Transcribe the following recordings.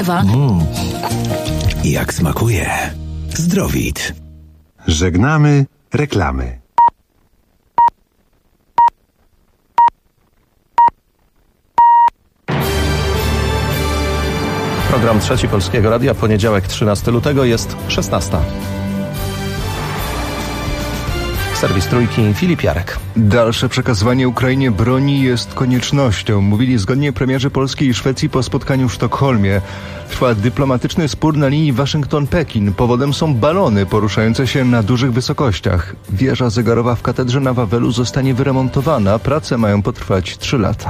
śpiewa. Jak smakuje. Zdrowit. Żegnamy reklamy. Program Trzeci Polskiego Radia, poniedziałek 13 lutego, jest 16. Serwis Trójki, Filip Jarek. Dalsze przekazywanie Ukrainie broni jest koniecznością, mówili zgodnie premierzy Polski i Szwecji po spotkaniu w Sztokholmie. Trwa dyplomatyczny spór na linii Waszyngton-Pekin. Powodem są balony poruszające się na dużych wysokościach. Wieża zegarowa w katedrze na Wawelu zostanie wyremontowana. Prace mają potrwać 3 lata.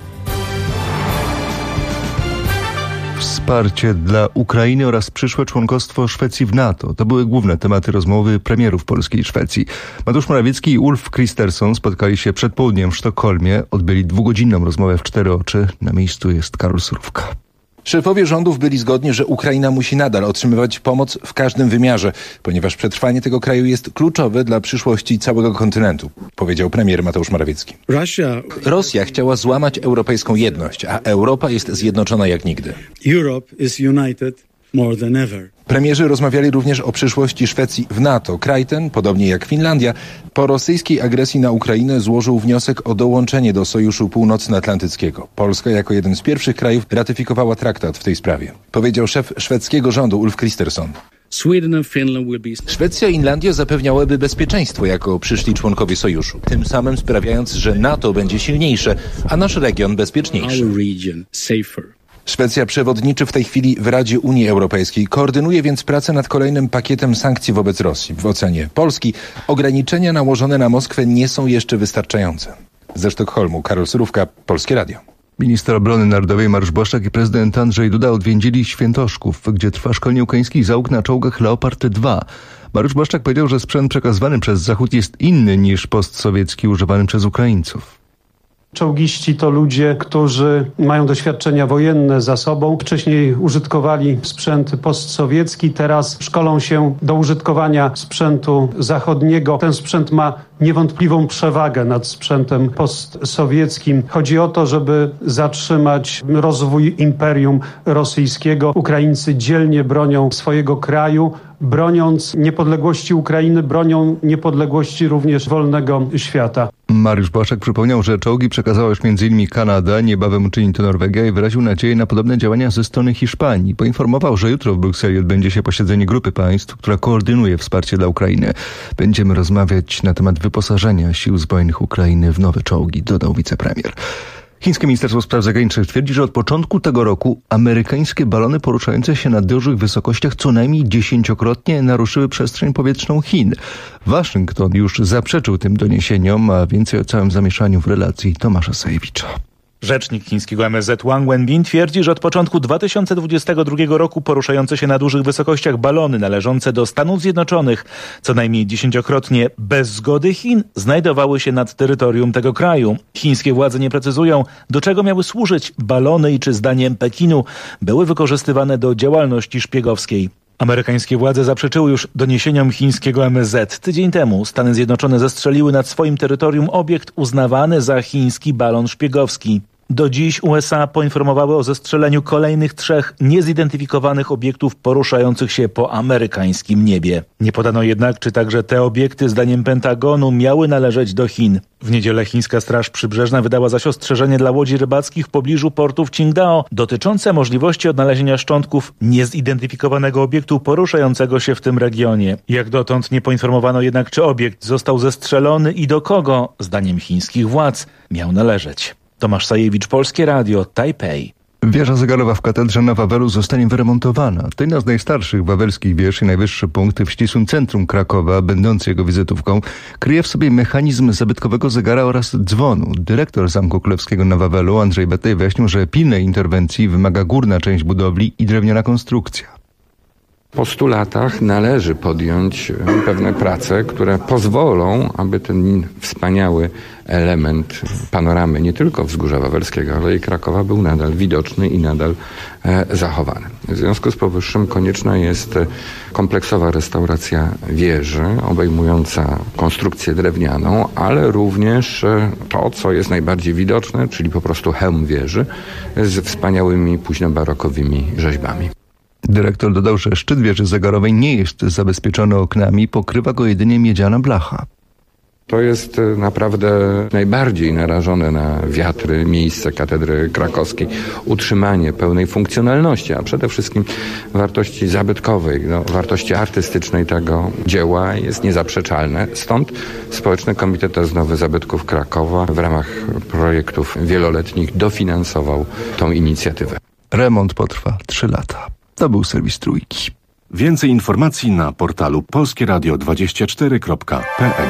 Wsparcie dla Ukrainy oraz przyszłe członkostwo Szwecji w NATO. To były główne tematy rozmowy premierów Polski i Szwecji. Mateusz Morawiecki i Ulf Kristersson spotkali się przed południem w Sztokholmie. Odbyli 2-godzinną rozmowę w 4 oczy. Na miejscu jest Karol Surówka. Szefowie rządów byli zgodni, że Ukraina musi nadal otrzymywać pomoc w każdym wymiarze, ponieważ przetrwanie tego kraju jest kluczowe dla przyszłości całego kontynentu, powiedział premier Mateusz Morawiecki. Rosja chciała złamać europejską jedność, a Europa jest zjednoczona jak nigdy. Europe is united more than ever. Premierzy rozmawiali również o przyszłości Szwecji w NATO. Kraj ten, podobnie jak Finlandia, po rosyjskiej agresji na Ukrainę złożył wniosek o dołączenie do Sojuszu Północnoatlantyckiego. Polska jako jeden z pierwszych krajów ratyfikowała traktat w tej sprawie, powiedział szef szwedzkiego rządu Ulf Kristersson. Szwecja i Irlandia zapewniałyby bezpieczeństwo jako przyszli członkowie Sojuszu, tym samym sprawiając, że NATO będzie silniejsze, a nasz region bezpieczniejszy. Szwecja przewodniczy w tej chwili w Radzie Unii Europejskiej. Koordynuje więc pracę nad kolejnym pakietem sankcji wobec Rosji. W ocenie Polski ograniczenia nałożone na Moskwę nie są jeszcze wystarczające. Ze Sztokholmu Karol Surówka, Polskie Radio. Minister Obrony Narodowej Mariusz Błaszczak i prezydent Andrzej Duda odwiedzili Świętoszków, gdzie trwa szkolenie ukraińskich załóg na czołgach Leopard 2. Mariusz Błaszczak powiedział, że sprzęt przekazywany przez Zachód jest inny niż postsowiecki używany przez Ukraińców. Czołgiści to ludzie, którzy mają doświadczenia wojenne za sobą. Wcześniej użytkowali sprzęt postsowiecki, teraz szkolą się do użytkowania sprzętu zachodniego. Ten sprzęt ma niewątpliwą przewagę nad sprzętem postsowieckim. Chodzi o to, żeby zatrzymać rozwój imperium rosyjskiego. Ukraińcy dzielnie bronią swojego kraju. Broniąc niepodległości Ukrainy, bronią niepodległości również wolnego świata. Mariusz Błaszczak przypomniał, że czołgi przekazała już m.in. Kanada, niebawem uczyni to Norwegia i wyraził nadzieję na podobne działania ze strony Hiszpanii. Poinformował, że jutro w Brukseli odbędzie się posiedzenie grupy państw, która koordynuje wsparcie dla Ukrainy. Będziemy rozmawiać na temat wyposażenia sił zbrojnych Ukrainy w nowe czołgi, dodał wicepremier. Chińskie Ministerstwo Spraw Zagranicznych twierdzi, że od początku tego roku amerykańskie balony poruszające się na dużych wysokościach co najmniej 10-krotnie naruszyły przestrzeń powietrzną Chin. Waszyngton już zaprzeczył tym doniesieniom, a więcej o całym zamieszaniu w relacji Tomasza Sajewicza. Rzecznik chińskiego MSZ Wang Wenbin twierdzi, że od początku 2022 roku poruszające się na dużych wysokościach balony należące do Stanów Zjednoczonych co najmniej 10-krotnie bez zgody Chin znajdowały się nad terytorium tego kraju. Chińskie władze nie precyzują, do czego miały służyć balony i czy zdaniem Pekinu były wykorzystywane do działalności szpiegowskiej. Amerykańskie władze zaprzeczyły już doniesieniom chińskiego MSZ. Tydzień temu Stany Zjednoczone zestrzeliły nad swoim terytorium obiekt uznawany za chiński balon szpiegowski. Do dziś USA poinformowały o zestrzeleniu kolejnych 3 niezidentyfikowanych obiektów poruszających się po amerykańskim niebie. Nie podano jednak, czy także te obiekty zdaniem Pentagonu miały należeć do Chin. W niedzielę chińska Straż Przybrzeżna wydała zaś ostrzeżenie dla łodzi rybackich w pobliżu portu w Qingdao dotyczące możliwości odnalezienia szczątków niezidentyfikowanego obiektu poruszającego się w tym regionie. Jak dotąd nie poinformowano jednak, czy obiekt został zestrzelony i do kogo, zdaniem chińskich władz, miał należeć. Tomasz Sajewicz, Polskie Radio, Tajpej. Wieża zegarowa w katedrze na Wawelu zostanie wyremontowana. To jedna z najstarszych wawelskich wież i najwyższy punkt w ścisłym centrum Krakowa, będący jego wizytówką, kryje w sobie mechanizm zabytkowego zegara oraz dzwonu. Dyrektor Zamku Królewskiego na Wawelu, Andrzej Betej, wyjaśnił, że pilnej interwencji wymaga górna część budowli i drewniana konstrukcja. Po 100 latach należy podjąć pewne prace, które pozwolą, aby ten wspaniały element panoramy nie tylko Wzgórza Wawelskiego, ale i Krakowa był nadal widoczny i nadal zachowany. W związku z powyższym konieczna jest kompleksowa restauracja wieży, obejmująca konstrukcję drewnianą, ale również to, co jest najbardziej widoczne, czyli po prostu hełm wieży z wspaniałymi późnobarokowymi rzeźbami. Dyrektor dodał, że szczyt wieży zegarowej nie jest zabezpieczony oknami, pokrywa go jedynie miedziana blacha. To jest naprawdę najbardziej narażone na wiatry miejsce katedry krakowskiej. Utrzymanie pełnej funkcjonalności, a przede wszystkim wartości zabytkowej, wartości artystycznej tego dzieła jest niezaprzeczalne. Stąd Społeczny Komitet Odnowy Zabytków Krakowa w ramach projektów wieloletnich dofinansował tą inicjatywę. Remont potrwa 3 lata. To był serwis Trójki. Więcej informacji na portalu polskieradio24.pl.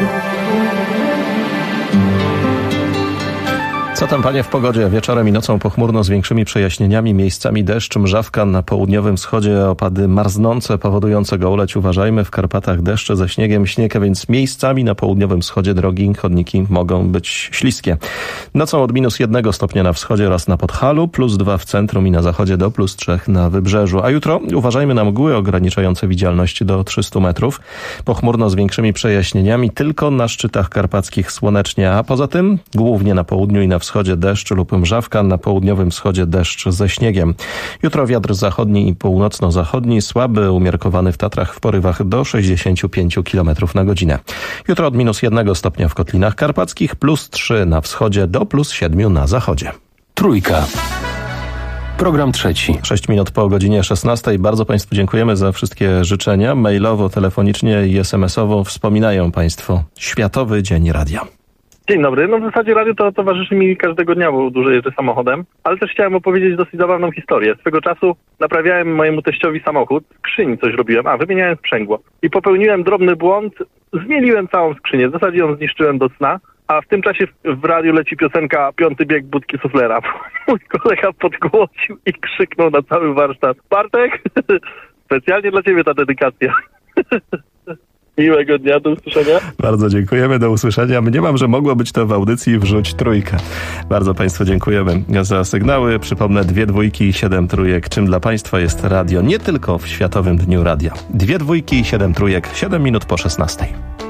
Co tam, panie, w pogodzie? Wieczorem i nocą pochmurno z większymi przejaśnieniami, miejscami deszcz, mrzawka na południowym wschodzie, opady marznące powodujące gołoleć. Uważajmy, w Karpatach deszcze ze śniegiem, śnieg, a więc miejscami na południowym wschodzie drogi, chodniki mogą być śliskie. Nocą od -1 stopnia na wschodzie oraz na Podhalu, +2 w centrum i na zachodzie do +3 na wybrzeżu. A jutro uważajmy na mgły ograniczające widzialność do 300 metrów. Pochmurno z większymi przejaśnieniami, tylko na szczytach karpackich słonecznie, a poza tym głównie na południu i na wschodzie deszcz lub mrzawka, na południowym wschodzie deszcz ze śniegiem. Jutro wiatr zachodni i północno-zachodni, słaby, umiarkowany w Tatrach w porywach do 65 km na godzinę. Jutro od -1 stopnia w Kotlinach Karpackich, +3 na wschodzie do +7 na zachodzie. Trójka. Program trzeci. 6 minut po godzinie 16. Bardzo Państwu dziękujemy za wszystkie życzenia. Mailowo, telefonicznie i SMS-owo wspominają Państwo Światowy Dzień Radia. Dzień dobry. W zasadzie radio to towarzyszy mi każdego dnia, bo dużo jeżdżę samochodem, ale też chciałem opowiedzieć dosyć zabawną historię. Swego czasu naprawiałem mojemu teściowi samochód, w skrzyni coś robiłem, wymieniałem sprzęgło i popełniłem drobny błąd, zmieniłem całą skrzynię, w zasadzie ją zniszczyłem do cna, a w tym czasie w radiu leci piosenka 5. bieg budki suflera. Mój kolega podgłosił i krzyknął na cały warsztat: Bartek, specjalnie dla ciebie ta dedykacja. Miłego dnia, do usłyszenia. Bardzo dziękujemy, do usłyszenia. Mniemam, że mogło być to w audycji Wrzuć Trójkę. Bardzo Państwu dziękujemy za sygnały. Przypomnę, 2 dwójki i 7 trójek. Czym dla Państwa jest radio? Nie tylko w Światowym Dniu Radia. 2 dwójki i 7 trójek. 7 minut po 16.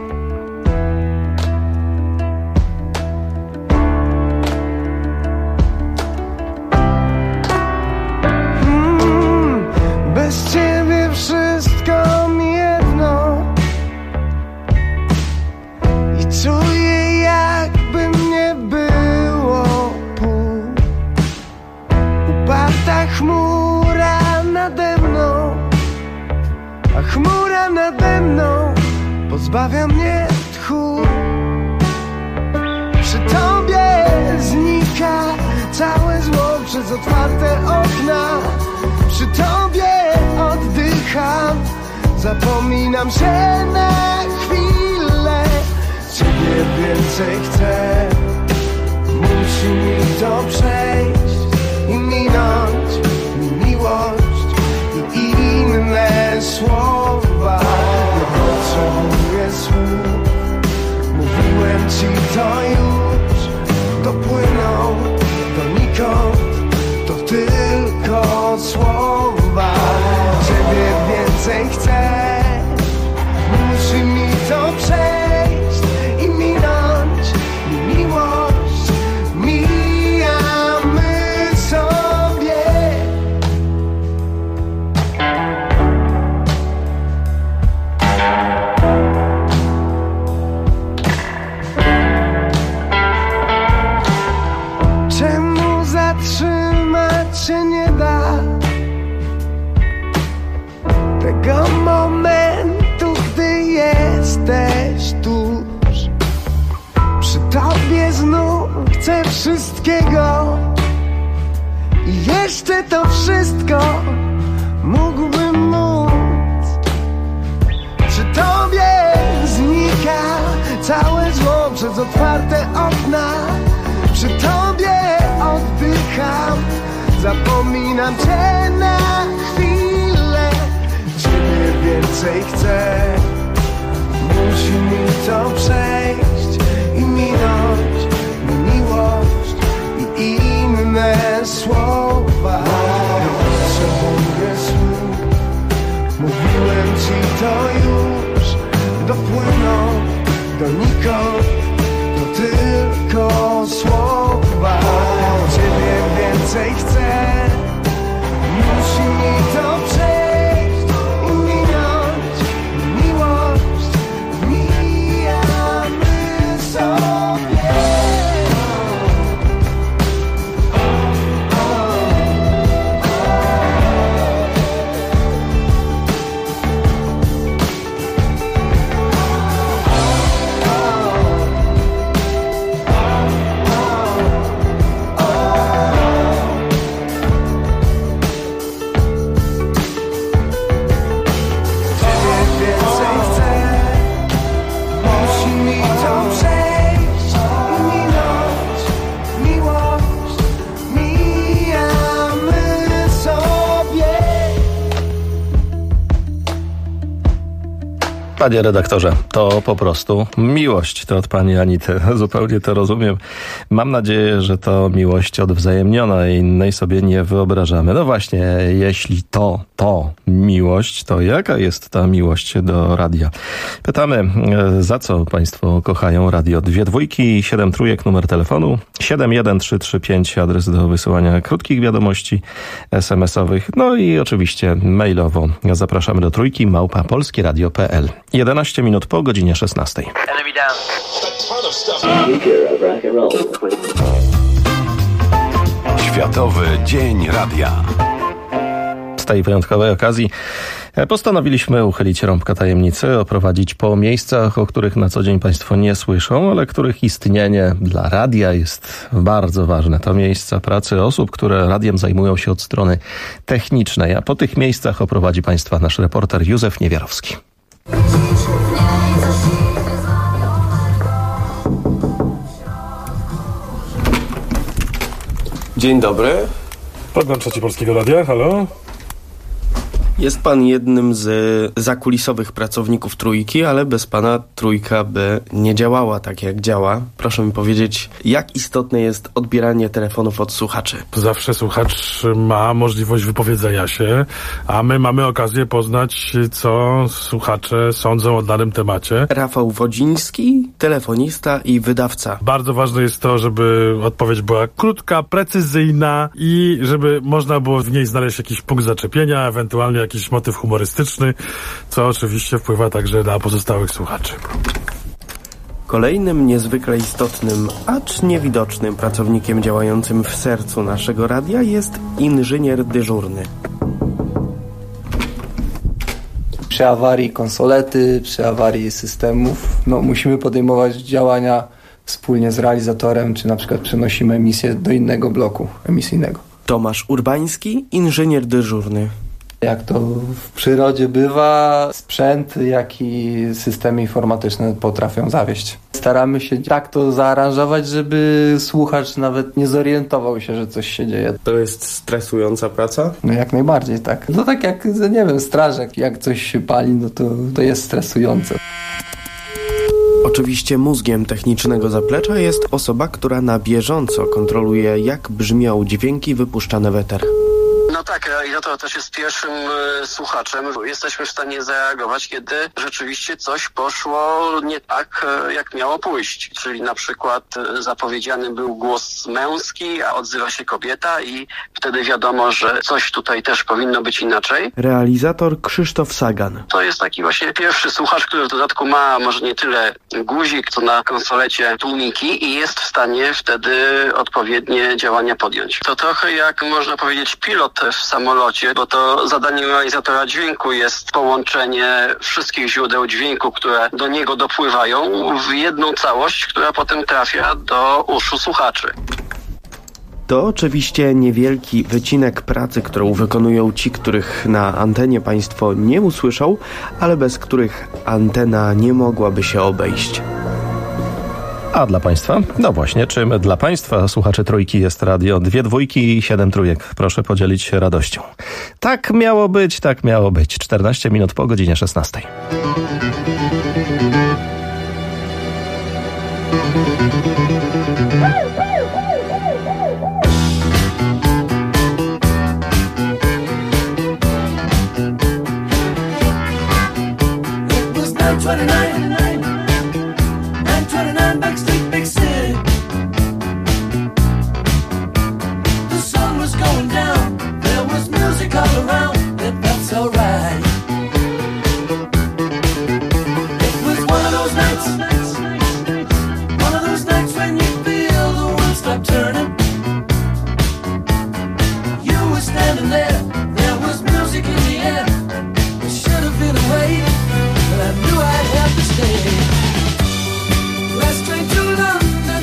Bez ciebie wszystko mi jedno. Czuję, jakby mnie było pół. Uparta chmura nade mną, a chmura nade mną pozbawia mnie tchu. Przy tobie znika całe zło przez otwarte okna. Przy tobie oddycham, zapominam się na chwilę. Ciebie więcej chcę, musi mi to przejść i minąć miłość i inne słowa. Nie potrzebuję słów, mówiłem ci to już, dopłyną donikąd, to tylko słowa. Ciebie więcej chcę, musi mi to przejść i minąć miłość. Mijamy sobie. Czemu zatrzymać się nie da tego momentu, gdy jesteś tuż przy tobie? Znów chcę wszystkiego i jeszcze to wszystko mógłbym móc. Przy tobie znika całe zło przez otwarte okna. Przy tobie oddycham, zapominam cię na chwilę. Ciebie donikąd, to tylko słowa. Ciebie więcej chcę, musi mi to przejść i minąć. Miłość mijamy sobie. Panie redaktorze, to po prostu miłość. To od pani Anity. Zupełnie to rozumiem. Mam nadzieję, że to miłość odwzajemniona i innej sobie nie wyobrażamy. No właśnie, jeśli to miłość, to jaka jest ta miłość do radia? Pytamy, za co państwo kochają radio? 2 dwójki i 7 trójek, numer telefonu 71335, adres do wysyłania krótkich wiadomości SMS-owych. No i oczywiście mailowo. Zapraszamy do trójki @polskieradio.pl. 11 minut po godzinie 16. Światowy Dzień Radia. Z tej wyjątkowej okazji postanowiliśmy uchylić rąbka tajemnicy, oprowadzić po miejscach, o których na co dzień państwo nie słyszą, ale których istnienie dla radia jest bardzo ważne. To miejsca pracy osób, które radiem zajmują się od strony technicznej, a po tych miejscach oprowadzi państwa nasz reporter Józef Niewiarowski. Dzień dobry. Program Trzeci Polskiego Radia, halo? Jest pan jednym z zakulisowych pracowników Trójki, ale bez pana Trójka by nie działała tak, jak działa. Proszę mi powiedzieć, jak istotne jest odbieranie telefonów od słuchaczy? Zawsze słuchacz ma możliwość wypowiedzenia się, a my mamy okazję poznać, co słuchacze sądzą o danym temacie. Rafał Wodziński, telefonista i wydawca. Bardzo ważne jest to, żeby odpowiedź była krótka, precyzyjna i żeby można było w niej znaleźć jakiś punkt zaczepienia, ewentualnie jakiś motyw humorystyczny, co oczywiście wpływa także na pozostałych słuchaczy. Kolejnym niezwykle istotnym, acz niewidocznym pracownikiem działającym w sercu naszego radia jest inżynier dyżurny. Przy awarii konsolety, przy awarii systemów, musimy podejmować działania wspólnie z realizatorem, czy na przykład przenosimy emisję do innego bloku emisyjnego. Tomasz Urbański, inżynier dyżurny. Jak to w przyrodzie bywa, sprzęt, jak i systemy informatyczne potrafią zawieść. Staramy się tak to zaaranżować, żeby słuchacz nawet nie zorientował się, że coś się dzieje. To jest stresująca praca? No jak najbardziej, tak. To tak jak, nie wiem, strażak, jak coś się pali, no to jest stresujące. Oczywiście mózgiem technicznego zaplecza jest osoba, która na bieżąco kontroluje, jak brzmią dźwięki wypuszczane w eter. No tak, realizator też jest pierwszym słuchaczem. Jesteśmy w stanie zareagować, kiedy rzeczywiście coś poszło nie tak, jak miało pójść. Czyli na przykład zapowiedziany był głos męski, a odzywa się kobieta i wtedy wiadomo, że coś tutaj też powinno być inaczej. Realizator Krzysztof Sagan. To jest taki właśnie pierwszy słuchacz, który w dodatku ma może nie tyle guzik, co na konsolecie tłumiki i jest w stanie wtedy odpowiednie działania podjąć. To trochę jak można powiedzieć pilot w samolocie, bo to zadaniem realizatora dźwięku jest połączenie wszystkich źródeł dźwięku, które do niego dopływają w jedną całość, która potem trafia do uszu słuchaczy. To oczywiście niewielki wycinek pracy, którą wykonują ci, których na antenie państwo nie usłyszą, ale bez których antena nie mogłaby się obejść. A dla państwa? No właśnie, czym dla państwa, słuchaczy Trójki, jest radio 2 dwójki i 7 trójek? Proszę podzielić się radością. Tak miało być, tak miało być. 14 minut po godzinie 16. man backstage, big city. The sun was going down, there was music all around, and that's alright. It was one of those nights, one of those nights when you feel the world stop turning. You were standing there, there was music in the air. It should have been away, but I knew I'd have to stay. Last train to London,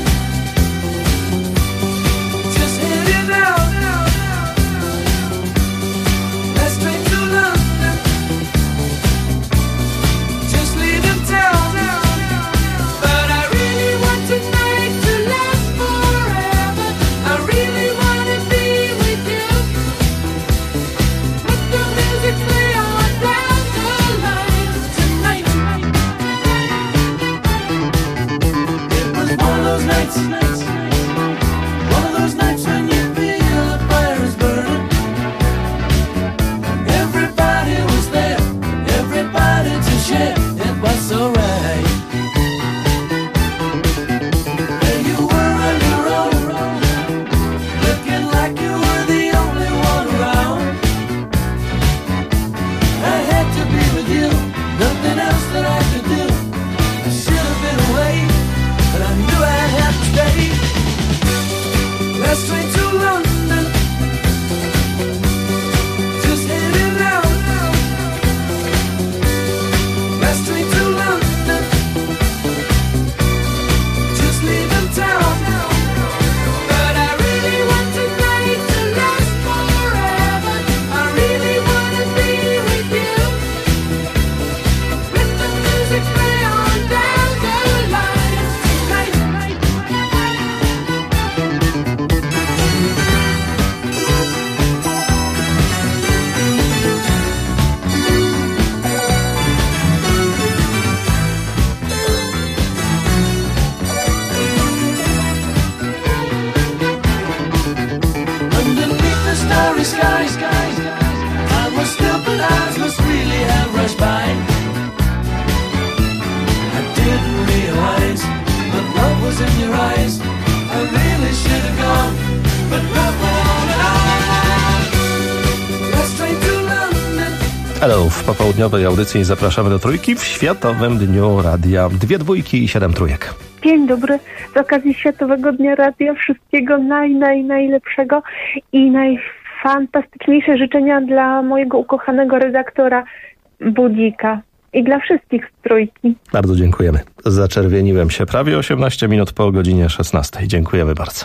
just heading out. Last train to London, just leaving town. But I really want tonight to last forever. I really want to be with you. Let the music play on down the line tonight. It was one of those nights, one of those nights when you feel the fire is burning. Everybody was there, everybody to share. It was alright. There you were on your own, looking like you were the only one around. I had to be with you, nothing else that I could do. I should have been away, but I knew I'd have to stay. Last train to London, just heading out. Last train to London, just leaving town. But I really want tonight to last forever. I really want to be with you. Let the music play on down the line tonight. Underneath the starry sky, I was still, but eyes must really have rushed by. I didn't realize, but love was in your eyes. I really should have gone, but not for long. Let's train to London. Hello, w popołudniowej audycji zapraszamy do Trójki w Światowym Dniu Radia. 2 dwójki i 7 trójek. Dzień dobry. Z okazji Światowego Dnia Radia wszystkiego najlepszego i najfantastyczniejsze życzenia dla mojego ukochanego redaktora Budzika i dla wszystkich z Trójki. Bardzo dziękujemy. Zaczerwieniłem się prawie 18 minut po godzinie 16. Dziękujemy bardzo.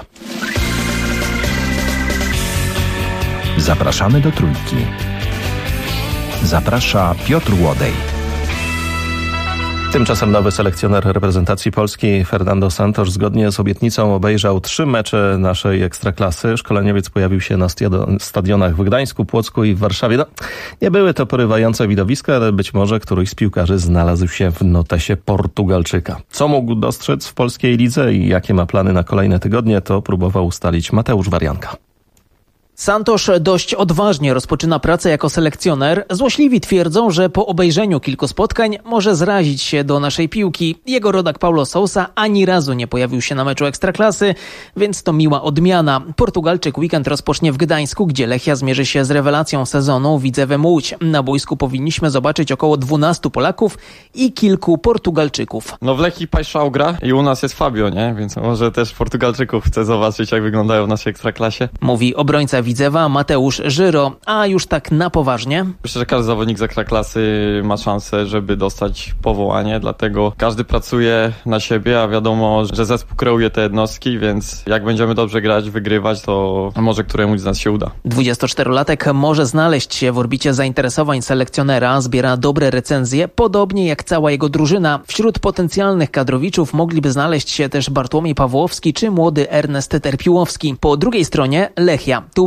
Zapraszamy do Trójki. Zaprasza Piotr Łodej. Tymczasem nowy selekcjoner reprezentacji Polski Fernando Santos zgodnie z obietnicą obejrzał 3 mecze naszej Ekstraklasy. Szkoleniowiec pojawił się na stadionach w Gdańsku, Płocku i w Warszawie. Nie były to porywające widowiska, ale być może któryś z piłkarzy znalazł się w notesie Portugalczyka. Co mógł dostrzec w polskiej lidze i jakie ma plany na kolejne tygodnie, to próbował ustalić Mateusz Warianka. Santos dość odważnie rozpoczyna pracę jako selekcjoner. Złośliwi twierdzą, że po obejrzeniu kilku spotkań może zrazić się do naszej piłki. Jego rodak Paulo Sousa ani razu nie pojawił się na meczu Ekstraklasy, więc to miła odmiana. Portugalczyk weekend rozpocznie w Gdańsku, gdzie Lechia zmierzy się z rewelacją sezonu Widzewem Łódź. Na boisku powinniśmy zobaczyć około 12 Polaków i kilku Portugalczyków. No w Lechii Pajszał gra i u nas jest Fabio, nie? Więc może też Portugalczyków chcę zobaczyć, jak wyglądają w naszej Ekstraklasie. Mówi obrońca Widzewa Mateusz Żyro, a już tak na poważnie. Myślę, że każdy zawodnik z Ekstraklasy ma szansę, żeby dostać powołanie, dlatego każdy pracuje na siebie, a wiadomo, że zespół kreuje te jednostki, więc jak będziemy dobrze grać, wygrywać, to może któremuś z nas się uda. 24-latek może znaleźć się w orbicie zainteresowań selekcjonera, zbiera dobre recenzje, podobnie jak cała jego drużyna. Wśród potencjalnych kadrowiczów mogliby znaleźć się też Bartłomiej Pawłowski czy młody Ernest Terpiłowski. Po drugiej stronie Lechia. Tu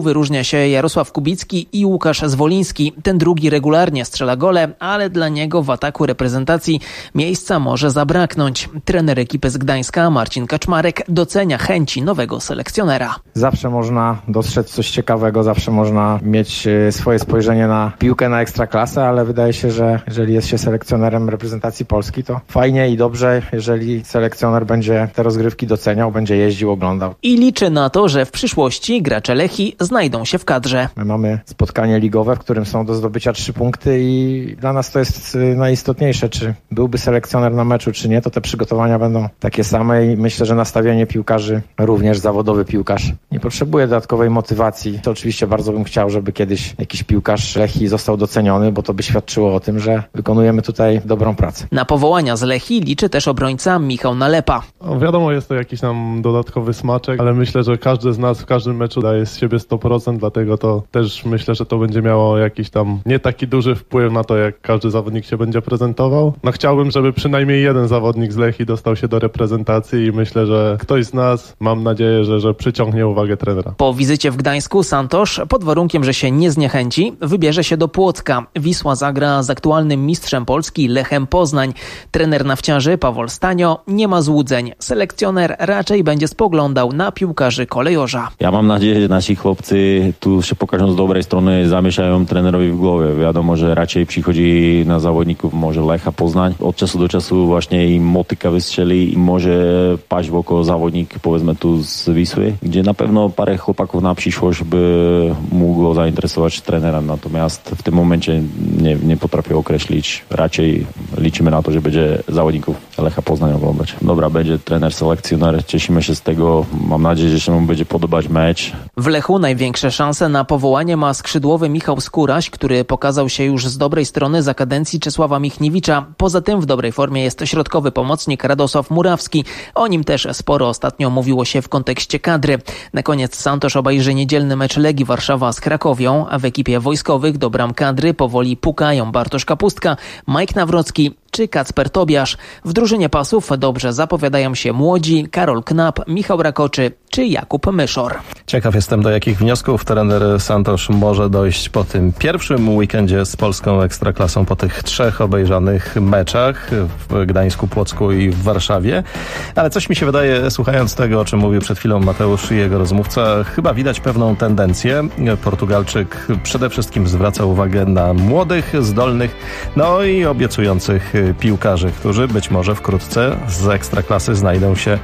wyróżnia się Jarosław Kubicki i Łukasz Zwoliński. Ten drugi regularnie strzela gole, ale dla niego w ataku reprezentacji miejsca może zabraknąć. Trener ekipy z Gdańska, Marcin Kaczmarek, docenia chęci nowego selekcjonera. Zawsze można dostrzec coś ciekawego, zawsze można mieć swoje spojrzenie na piłkę, na ekstraklasę, ale wydaje się, że jeżeli jest się selekcjonerem reprezentacji Polski, to fajnie i dobrze, jeżeli selekcjoner będzie te rozgrywki doceniał, będzie jeździł, oglądał. I liczy na to, że w przyszłości gracze Lechii znajdą się w kadrze. My mamy spotkanie ligowe, w którym są do zdobycia 3 punkty i dla nas to jest najistotniejsze, czy byłby selekcjoner na meczu, czy nie, to te przygotowania będą takie same i myślę, że nastawienie piłkarzy, również zawodowy piłkarz, nie potrzebuje dodatkowej motywacji. To oczywiście bardzo bym chciał, żeby kiedyś jakiś piłkarz Lechii został doceniony, bo to by świadczyło o tym, że wykonujemy tutaj dobrą pracę. Na powołania z Lechii liczy też obrońca Michał Nalepa. Wiadomo, jest to jakiś nam dodatkowy smaczek, ale myślę, że każdy z nas w każdym meczu daje z siebie 100%, dlatego to też myślę, że to będzie miało jakiś tam nie taki duży wpływ na to, jak każdy zawodnik się będzie prezentował. No chciałbym, żeby przynajmniej jeden zawodnik z Lechii dostał się do reprezentacji i myślę, że ktoś z nas, mam nadzieję, że przyciągnie uwagę trenera. Po wizycie w Gdańsku Santosz, pod warunkiem, że się nie zniechęci, wybierze się do Płocka. Wisła zagra z aktualnym mistrzem Polski Lechem Poznań. Trener nawciarzy Pawol Stanio nie ma złudzeń. Selekcjoner raczej będzie spoglądał na piłkarzy kolejorza. Ja mam nadzieję, że nasi chłopcy tu się pokażą z dobrej strony, zamieszają trenerowi w głowie. Wiadomo, że raczej przychodzi na zawodników może Lecha Poznań. Od czasu do czasu właśnie im motyka wystrzeli i może paść w oko zawodnik, powiedzmy tu z Wisły, gdzie na pewno parę chłopaków na przyszłość by mogło zainteresować trenera. Natomiast w tym momencie nie potrafię określić. Raczej liczymy na to, że będzie zawodników Lecha Poznań oglądać. Dobra, będzie trener, selekcjoner. Cieszymy się z tego. Mam nadzieję, że się mu będzie podobać mecz. W Lechu największe szanse na powołanie ma skrzydłowy Michał Skóraś, który pokazał się już z dobrej strony za kadencji Czesława Michniewicza. Poza tym w dobrej formie jest środkowy pomocnik Radosław Murawski. O nim też sporo ostatnio mówiło się w kontekście kadry. Na koniec Santosz obejrzy niedzielny mecz Legii Warszawa z Krakowią, a w ekipie wojskowych do bram kadry powoli pukają Bartosz Kapustka, Mike Nawrocki czy Kacper Tobiasz. W drużynie pasów dobrze zapowiadają się młodzi Karol Knap, Michał Rakoczy czy Jakub Myszor. Ciekaw jestem, do jakich wniosków trener Santosz może dojść po tym pierwszym weekendzie z polską ekstraklasą, po tych 3 obejrzanych meczach w Gdańsku, Płocku i w Warszawie. Ale coś mi się wydaje, słuchając tego, o czym mówił przed chwilą Mateusz i jego rozmówca, chyba widać pewną tendencję. Portugalczyk przede wszystkim zwraca uwagę na młodych, zdolnych, no i obiecujących piłkarzy, którzy być może wkrótce z ekstraklasy znajdą się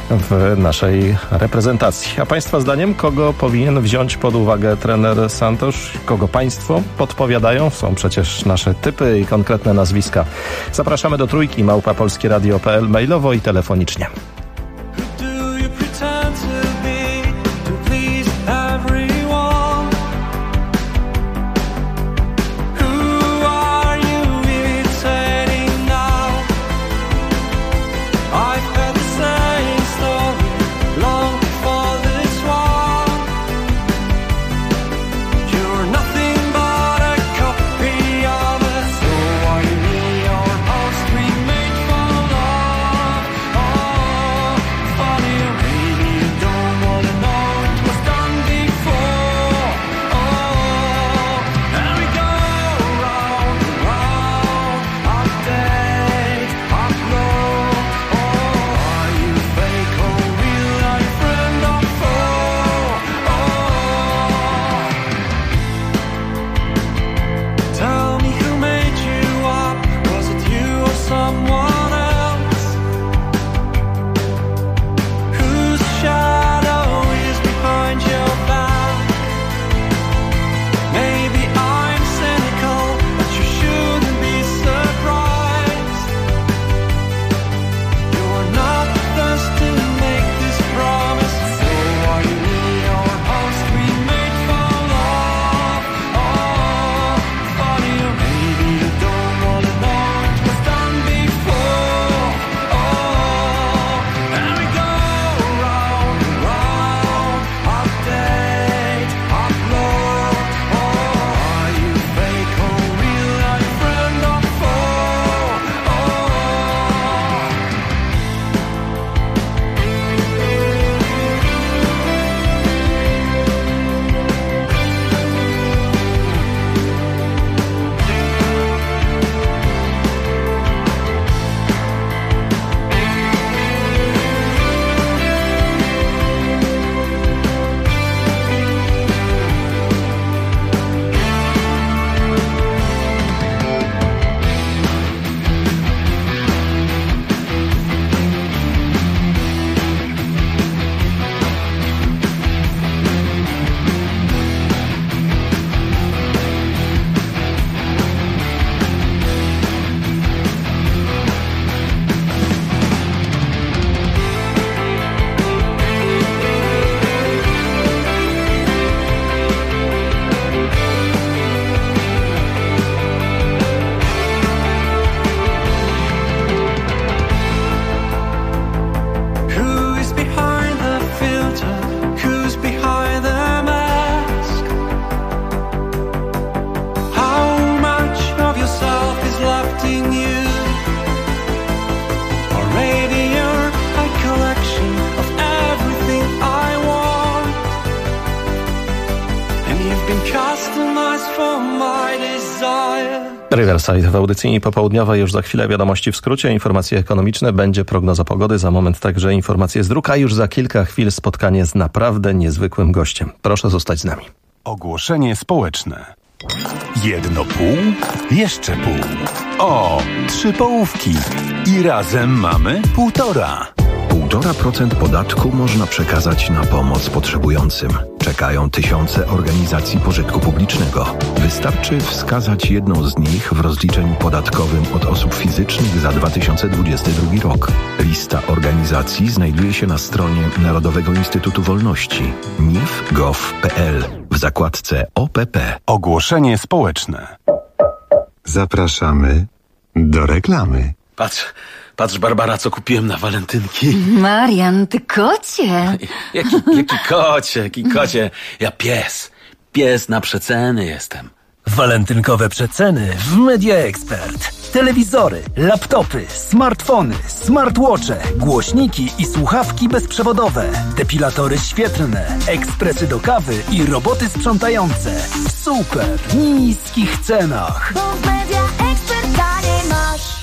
w naszej reprezentacji. A Państwa zdaniem, kogo powinien wziąć pod uwagę trener Santosz? Kogo Państwo podpowiadają? Są przecież nasze typy i konkretne nazwiska. Zapraszamy do Trójki, @polskieradio.pl, mailowo i telefonicznie. Riverside w audycji popołudniowej już za chwilę wiadomości w skrócie, informacje ekonomiczne, będzie prognoza pogody, za moment także informacje z dróg, a już za kilka chwil spotkanie z naprawdę niezwykłym gościem. Proszę zostać z nami. Ogłoszenie społeczne. 1,5? Jeszcze pół. O, 3 połówki. I razem mamy 1,5. 1,5% podatku można przekazać na pomoc potrzebującym. Czekają tysiące organizacji pożytku publicznego. Wystarczy wskazać jedną z nich w rozliczeniu podatkowym od osób fizycznych za 2022 rok. Lista organizacji znajduje się na stronie Narodowego Instytutu Wolności nif.gov.pl w zakładce OPP. Ogłoszenie społeczne. Zapraszamy do reklamy. Patrz, Barbara, co kupiłem na walentynki. Marian, ty kocie. Jaki kocie? Ja pies na przeceny jestem. Walentynkowe przeceny w Media Expert. Telewizory, laptopy, smartfony, smartwatche, głośniki i słuchawki bezprzewodowe, depilatory świetlne, ekspresy do kawy i roboty sprzątające w super niskich cenach. Bo w Media Expert taniej masz.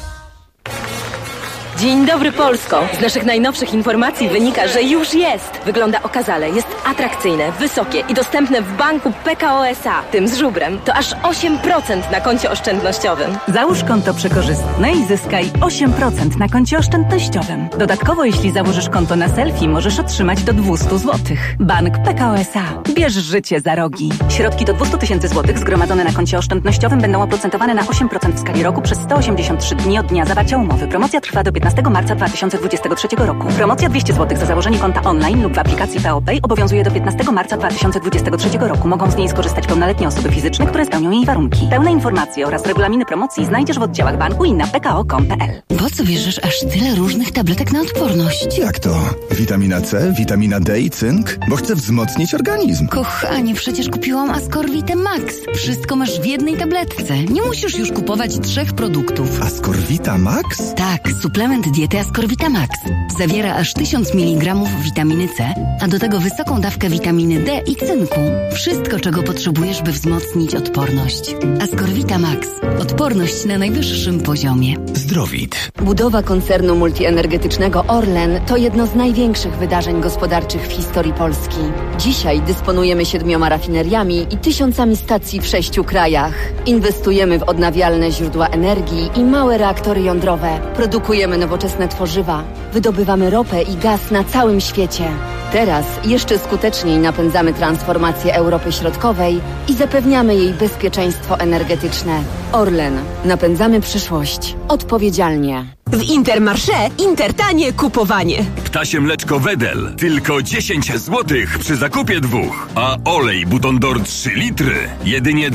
Dzień dobry, Polsko! Z naszych najnowszych informacji wynika, że już jest. Wygląda okazale, jest atrakcyjne, wysokie i dostępne w banku PKO SA. Tym z żubrem to aż 8% na koncie oszczędnościowym. Załóż konto przekorzystne i zyskaj 8% na koncie oszczędnościowym. Dodatkowo, jeśli założysz konto na selfie, możesz otrzymać do 200 zł. Bank PKO SA. Bierz życie za rogi. Środki do 200 000 złotych zgromadzone na koncie oszczędnościowym będą oprocentowane na 8% w skali roku przez 183 dni od dnia zawarcia umowy. Promocja trwa do 15 marca 2023 roku. Promocja 200 zł za założenie konta online lub w aplikacji PeoPay obowiązuje do 15 marca 2023 roku. Mogą z niej skorzystać pełnoletnie osoby fizyczne, które spełnią jej warunki. Pełne informacje oraz regulaminy promocji znajdziesz w oddziałach banku i na pko.com.pl. Po co bierzesz aż tyle różnych tabletek na odporność? Jak to? Witamina C, witamina D i cynk? Bo chcę wzmocnić organizm. Kochanie, przecież kupiłam Ascorvite Max. Wszystko masz w jednej tabletce. Nie musisz już kupować 3 produktów. Ascorvita Max? Tak, suplement diety Ascorvita Max. Zawiera aż 1000 mg witaminy C, a do tego wysoką dawkę witaminy D i cynku. Wszystko, czego potrzebujesz, by wzmocnić odporność. Ascorvita Max. Odporność na najwyższym poziomie. Zdrowit. Budowa koncernu multienergetycznego Orlen to jedno z największych wydarzeń gospodarczych w historii Polski. Dzisiaj dysponujemy 7 rafineriami i 1000 stacji w 6 krajach. Inwestujemy w odnawialne źródła energii i małe reaktory jądrowe. Produkujemy nowoczesne tworzywa. Wydobywamy ropę i gaz na całym świecie. Teraz jeszcze skuteczniej napędzamy transformację Europy Środkowej i zapewniamy jej bezpieczeństwo energetyczne. Orlen. Napędzamy przyszłość. Odpowiedzialnie. W Intermarché Intertanie kupowanie. Ptasie mleczko Wedel tylko 10 zł przy zakupie 2, a olej Buton d'Or 3 litry jedynie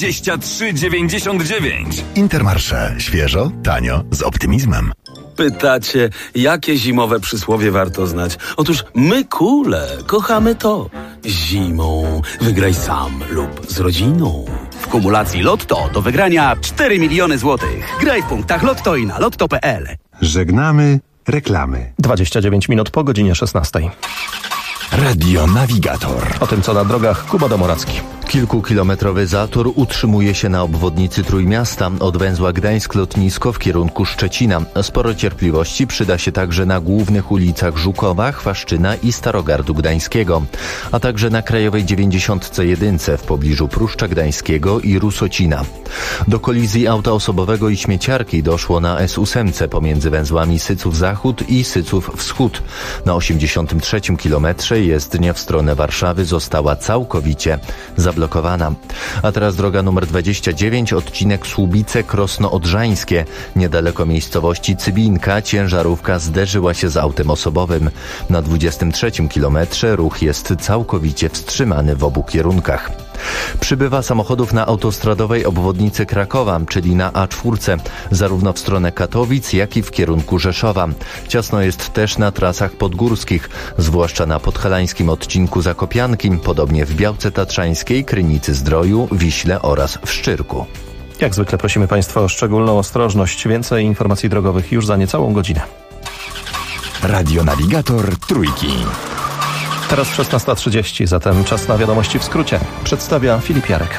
23,99. Intermarché. Świeżo, tanio, z optymizmem. Pytacie, jakie zimowe przysłowie warto znać? Otóż my kule kochamy to. Zimą wygraj sam lub z rodziną. W kumulacji Lotto do wygrania 4 miliony złotych. Graj w punktach Lotto i na lotto.pl. Żegnamy reklamy. 29 minut po godzinie 16. Radio Navigator. O tym, co na drogach, Kuba Domoracki. Kilkukilometrowy zator utrzymuje się na obwodnicy Trójmiasta od węzła Gdańsk-Lotnisko w kierunku Szczecina. Sporo cierpliwości przyda się także na głównych ulicach Żukowa, Chwaszczyna i Starogardu Gdańskiego, a także na Krajowej 91 w pobliżu Pruszcza Gdańskiego i Rusocina. Do kolizji auta osobowego i śmieciarki doszło na S8 pomiędzy węzłami Syców Zachód i Syców Wschód. Na 83 kilometrze jezdnia w stronę Warszawy została całkowicie zablokowana. A teraz droga numer 29, odcinek Słubice-Krosno-Odrzańskie. Niedaleko miejscowości Cybinka ciężarówka zderzyła się z autem osobowym. Na 23 kilometrze ruch jest całkowicie wstrzymany w obu kierunkach. Przybywa samochodów na autostradowej obwodnicy Krakowa, czyli na A4, zarówno w stronę Katowic, jak i w kierunku Rzeszowa. Ciasno jest też na trasach podgórskich, zwłaszcza na podhalańskim odcinku Zakopianki, podobnie w Białce Tatrzańskiej, Krynicy-Zdroju, Wiśle oraz w Szczyrku. Jak zwykle prosimy Państwa o szczególną ostrożność. Więcej informacji drogowych już za niecałą godzinę. Radio Navigator Trójki. Teraz 16:30, zatem czas na wiadomości w skrócie. Przedstawia Filip Jarek. W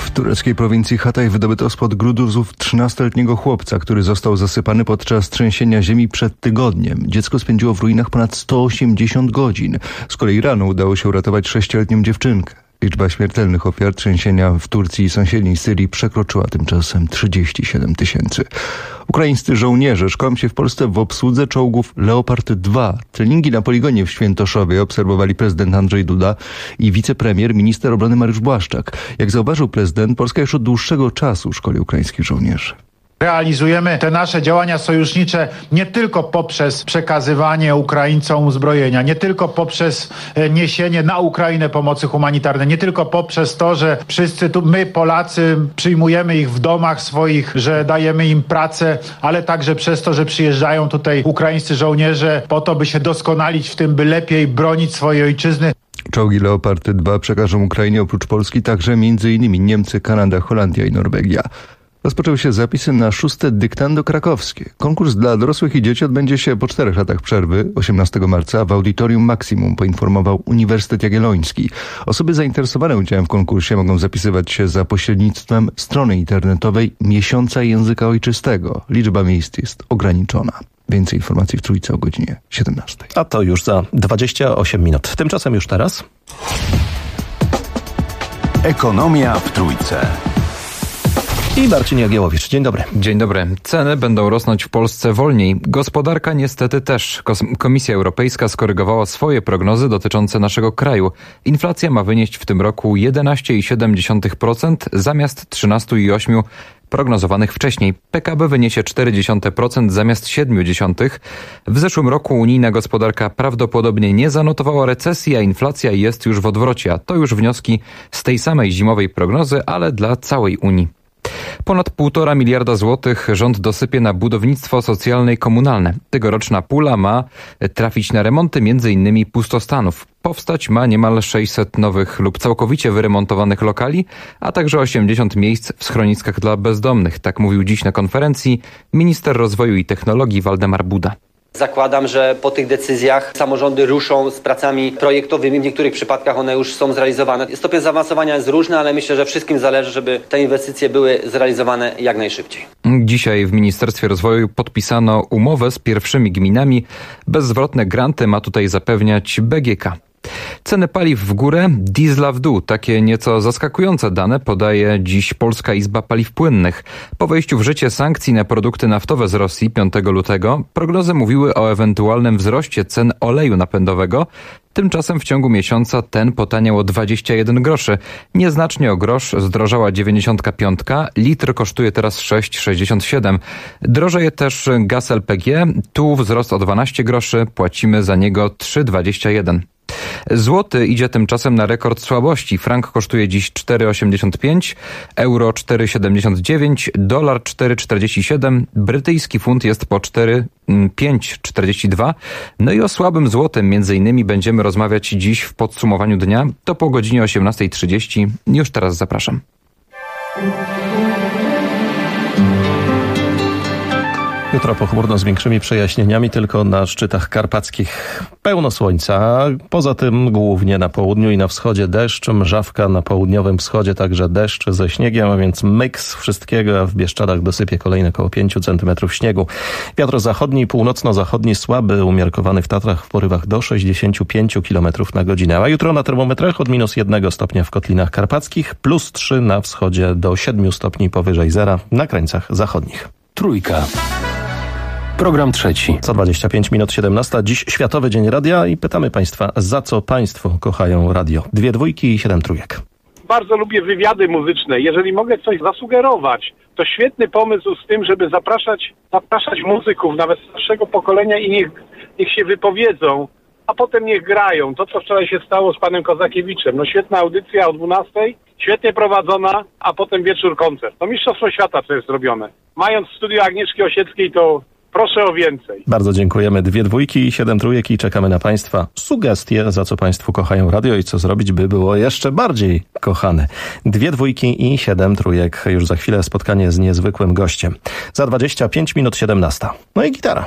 W tureckiej prowincji Hatay wydobyto spod gruzów 13-letniego chłopca, który został zasypany podczas trzęsienia ziemi przed tygodniem. Dziecko spędziło w ruinach ponad 180 godzin. Z kolei rano udało się uratować 6-letnią dziewczynkę. Liczba śmiertelnych ofiar trzęsienia w Turcji i sąsiedniej Syrii przekroczyła tymczasem 37 000. Ukraińscy żołnierze szkolą się w Polsce w obsłudze czołgów Leopard 2. Treningi na poligonie w Świętoszowie obserwowali prezydent Andrzej Duda i wicepremier, minister obrony Mariusz Błaszczak. Jak zauważył prezydent, Polska już od dłuższego czasu szkoli ukraińskich żołnierzy. Realizujemy te nasze działania sojusznicze nie tylko poprzez przekazywanie Ukraińcom uzbrojenia, nie tylko poprzez niesienie na Ukrainę pomocy humanitarnej, nie tylko poprzez to, że wszyscy tu my Polacy przyjmujemy ich w domach swoich, że dajemy im pracę, ale także przez to, że przyjeżdżają tutaj ukraińscy żołnierze po to, by się doskonalić w tym, by lepiej bronić swojej ojczyzny. Czołgi Leopard 2 przekażą Ukrainie oprócz Polski także m.in. Niemcy, Kanada, Holandia i Norwegia. Rozpoczęły się zapisy na 6. dyktando krakowskie. Konkurs dla dorosłych i dzieci odbędzie się po 4 latach przerwy, 18 marca, w Audytorium Maximum, poinformował Uniwersytet Jagielloński. Osoby zainteresowane udziałem w konkursie mogą zapisywać się za pośrednictwem strony internetowej Miesiąca Języka Ojczystego. Liczba miejsc jest ograniczona. Więcej informacji w Trójce o godzinie 17. A to już za 28 minut. Tymczasem już teraz. Ekonomia w Trójce. I Marcin Jagiełowicz. Dzień dobry. Dzień dobry. Ceny będą rosnąć w Polsce wolniej. Gospodarka niestety też. Komisja Europejska skorygowała swoje prognozy dotyczące naszego kraju. Inflacja ma wynieść w tym roku 11,7% zamiast 13,8% prognozowanych wcześniej. PKB wyniesie 0,4% zamiast 0,7%. W zeszłym roku unijna gospodarka prawdopodobnie nie zanotowała recesji, a inflacja jest już w odwrocie. A to już wnioski z tej samej zimowej prognozy, ale dla całej Unii. Ponad 1,5 miliarda złotych rząd dosypie na budownictwo socjalne i komunalne. Tegoroczna pula ma trafić na remonty m.in. pustostanów. Powstać ma niemal 600 nowych lub całkowicie wyremontowanych lokali, a także 80 miejsc w schroniskach dla bezdomnych. Tak mówił dziś na konferencji minister rozwoju i technologii Waldemar Buda. Zakładam, że po tych decyzjach samorządy ruszą z pracami projektowymi. W niektórych przypadkach one już są zrealizowane. Stopień zaawansowania jest różny, ale myślę, że wszystkim zależy, żeby te inwestycje były zrealizowane jak najszybciej. Dzisiaj w Ministerstwie Rozwoju podpisano umowę z pierwszymi gminami. Bezzwrotne granty ma tutaj zapewniać BGK. Ceny paliw w górę, diesla w dół. Takie nieco zaskakujące dane podaje dziś Polska Izba Paliw Płynnych. Po wejściu w życie sankcji na produkty naftowe z Rosji 5 lutego prognozy mówiły o ewentualnym wzroście cen oleju napędowego. Tymczasem w ciągu miesiąca ten potaniał o 21 groszy. Nieznacznie o grosz zdrożała 95, litr kosztuje teraz 6,67. Drożeje też gaz LPG, tu wzrost o 12 groszy, płacimy za niego 3,21. Złoty idzie tymczasem na rekord słabości. Frank kosztuje dziś 4,85, euro 4,79, dolar 4,47, brytyjski funt jest po 5,42. No i o słabym złotym między innymi będziemy rozmawiać dziś w podsumowaniu dnia. To po godzinie 18:30. Już teraz zapraszam. Jutro pochmurno z większymi przejaśnieniami, tylko na szczytach karpackich pełno słońca. Poza tym głównie na południu i na wschodzie deszcz, mrzawka na południowym wschodzie także deszcz ze śniegiem, a więc miks wszystkiego, a w Bieszczadach dosypie kolejne około 5 cm śniegu. Wiatr zachodni i północno-zachodni słaby, umiarkowany w Tatrach w porywach do 65 km na godzinę. A jutro na termometrach od -1 stopnia w Kotlinach Karpackich, +3 na wschodzie do 7 stopni powyżej zera na krańcach zachodnich. Trójka. Program trzeci. Za 25 minut 17. Dziś Światowy Dzień Radia i pytamy Państwa, za co Państwo kochają radio? 2 dwójki i 7 trójek. Bardzo lubię wywiady muzyczne. Jeżeli mogę coś zasugerować, to świetny pomysł z tym, żeby zapraszać muzyków, nawet starszego pokolenia i niech się wypowiedzą, a potem niech grają. To, co wczoraj się stało z panem Kozakiewiczem. No świetna audycja o 12:00, świetnie prowadzona, a potem wieczór koncert. To mistrzostwo świata, co jest robione. Mając w studiu Agnieszki Osieckiej, to proszę o więcej. Bardzo dziękujemy. 2 dwójki i 7 trójek i czekamy na Państwa sugestie, za co Państwo kochają radio i co zrobić, by było jeszcze bardziej kochane. 2 dwójki i 7 trójek. Już za chwilę spotkanie z niezwykłym gościem. Za 25 minut 17. No i gitara.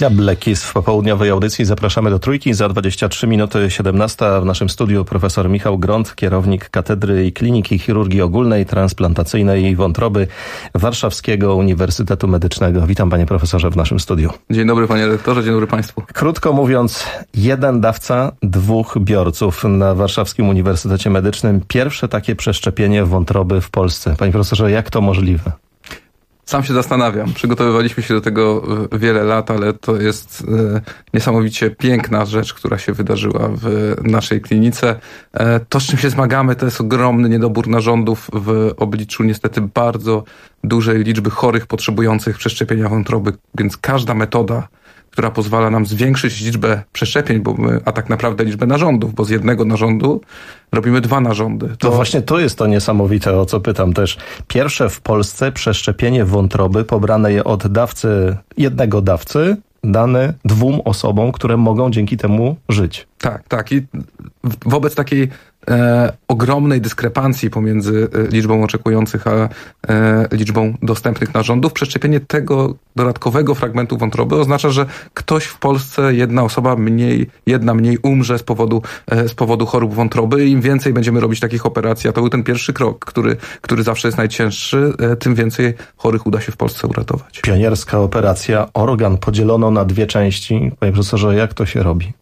Blekis w popołudniowej audycji. Zapraszamy do Trójki. Za 23 minuty 17 w naszym studiu profesor Michał Gront, kierownik Katedry i Kliniki Chirurgii Ogólnej, Transplantacyjnej i Wątroby Warszawskiego Uniwersytetu Medycznego. Witam panie profesorze w naszym studiu. Dzień dobry panie redaktorze, dzień dobry państwu. Krótko mówiąc, jeden dawca, dwóch biorców na Warszawskim Uniwersytecie Medycznym. Pierwsze takie przeszczepienie wątroby w Polsce. Panie profesorze, jak to możliwe? Sam się zastanawiam. Przygotowywaliśmy się do tego wiele lat, ale to jest niesamowicie piękna rzecz, która się wydarzyła w naszej klinice. To, z czym się zmagamy, to jest ogromny niedobór narządów w obliczu niestety bardzo dużej liczby chorych potrzebujących przeszczepienia wątroby, więc każda metoda, która pozwala nam zwiększyć liczbę przeszczepień, a tak naprawdę liczbę narządów, bo z jednego narządu robimy 2 narządy. To właśnie to jest to niesamowite, o co pytam też. Pierwsze w Polsce przeszczepienie wątroby pobrane od jednego dawcy, dane 2 osobom, które mogą dzięki temu żyć. Tak. I wobec takiej ogromnej dyskrepancji pomiędzy liczbą oczekujących a liczbą dostępnych narządów, przeszczepienie tego dodatkowego fragmentu wątroby oznacza, że ktoś w Polsce, jedna osoba mniej umrze z powodu chorób wątroby. Im więcej będziemy robić takich operacji, a to był ten pierwszy krok, który zawsze jest najcięższy, tym więcej chorych uda się w Polsce uratować. Pionierska operacja, organ podzielono na 2 części. Panie profesorze, jak to się robi?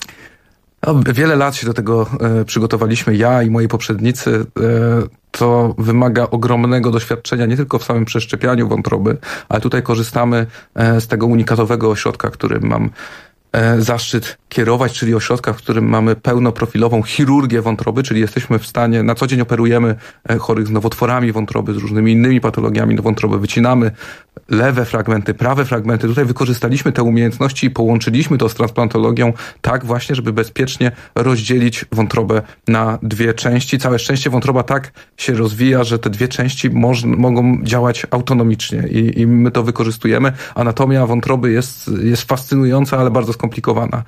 Wiele lat się do tego przygotowaliśmy, ja i moi poprzednicy. To wymaga ogromnego doświadczenia nie tylko w samym przeszczepianiu wątroby, ale tutaj korzystamy z tego unikatowego ośrodka, którym mam zaszczyt kierować, czyli ośrodka, w którym mamy pełnoprofilową chirurgię wątroby, czyli jesteśmy w stanie, na co dzień operujemy chorych z nowotworami wątroby, z różnymi innymi patologiami wątroby, wycinamy lewe fragmenty, prawe fragmenty. Tutaj wykorzystaliśmy te umiejętności i połączyliśmy to z transplantologią tak właśnie, żeby bezpiecznie rozdzielić wątrobę na 2 części. Całe szczęście wątroba tak się rozwija, że te 2 części mogą działać autonomicznie i my to wykorzystujemy. Anatomia wątroby jest fascynująca, ale bardzo skomplikowana.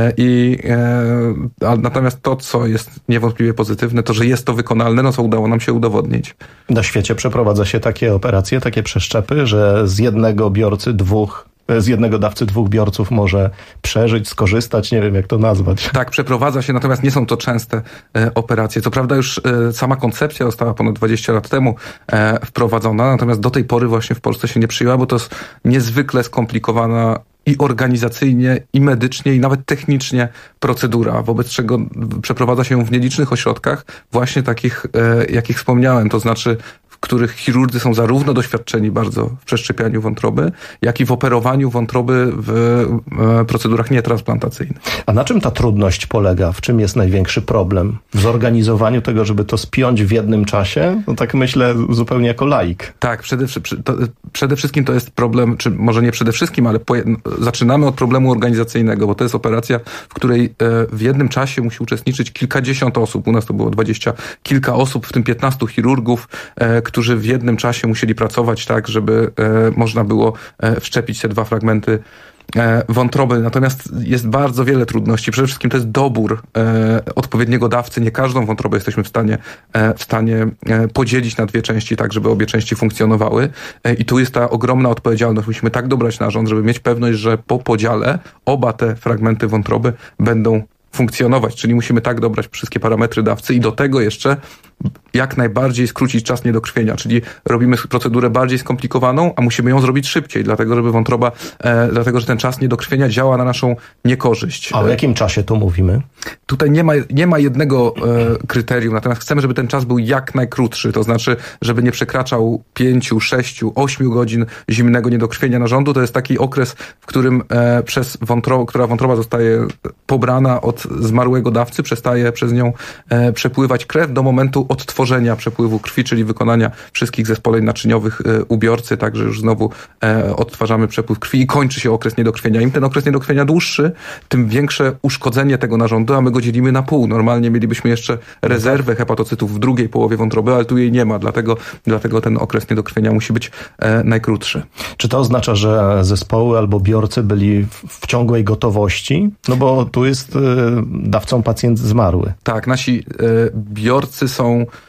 Natomiast to, co jest niewątpliwie pozytywne, to, że jest to wykonalne, co udało nam się udowodnić. Na świecie przeprowadza się takie operacje, takie przeszczepy, że z jednego dawcy 2 biorców może przeżyć, skorzystać, nie wiem jak to nazwać. Tak, przeprowadza się, natomiast nie są to częste operacje. Co prawda już sama koncepcja została ponad 20 lat temu wprowadzona, natomiast do tej pory właśnie w Polsce się nie przyjęła, bo to jest niezwykle skomplikowana i organizacyjnie, i medycznie, i nawet technicznie procedura, wobec czego przeprowadza się ją w nielicznych ośrodkach, właśnie takich, jakich wspomniałem, to znaczy w których chirurdzy są zarówno doświadczeni bardzo w przeszczepianiu wątroby, jak i w operowaniu wątroby w procedurach nietransplantacyjnych. A na czym ta trudność polega? W czym jest największy problem? W zorganizowaniu tego, żeby to spiąć w jednym czasie? No tak myślę zupełnie jako laik. Tak, przede wszystkim to jest problem, czy może nie przede wszystkim, ale zaczynamy od problemu organizacyjnego, bo to jest operacja, w której w jednym czasie musi uczestniczyć kilkadziesiąt osób. U nas to było 20 kilka osób, w tym 15 chirurgów, którzy w jednym czasie musieli pracować tak, żeby można było wszczepić te 2 fragmenty wątroby. Natomiast jest bardzo wiele trudności. Przede wszystkim to jest dobór odpowiedniego dawcy. Nie każdą wątrobę jesteśmy w stanie podzielić na 2 części, tak żeby obie części funkcjonowały. I tu jest ta ogromna odpowiedzialność. Musimy tak dobrać narząd, żeby mieć pewność, że po podziale oba te fragmenty wątroby będą funkcjonować, czyli musimy tak dobrać wszystkie parametry dawcy i do tego jeszcze jak najbardziej skrócić czas niedokrwienia, czyli robimy procedurę bardziej skomplikowaną, a musimy ją zrobić szybciej, dlatego że ten czas niedokrwienia działa na naszą niekorzyść. A o jakim czasie tu mówimy? Tutaj nie ma jednego kryterium, natomiast chcemy, żeby ten czas był jak najkrótszy, to znaczy, żeby nie przekraczał 5, 6, 8 godzin zimnego niedokrwienia narządu. To jest taki okres, w którym która wątroba zostaje pobrana od zmarłego dawcy, przestaje przez nią przepływać krew do momentu odtworzenia przepływu krwi, czyli wykonania wszystkich zespoleń naczyniowych u biorcy, także już znowu odtwarzamy przepływ krwi i kończy się okres niedokrwienia. Im ten okres niedokrwienia dłuższy, tym większe uszkodzenie tego narządu, a my go dzielimy na pół. Normalnie mielibyśmy jeszcze rezerwę hepatocytów w drugiej połowie wątroby, ale tu jej nie ma, dlatego ten okres niedokrwienia musi być najkrótszy. Czy to oznacza, że zespoły albo biorcy byli w ciągłej gotowości? No bo tu jest dawcą pacjent zmarły. Tak, nasi biorcy są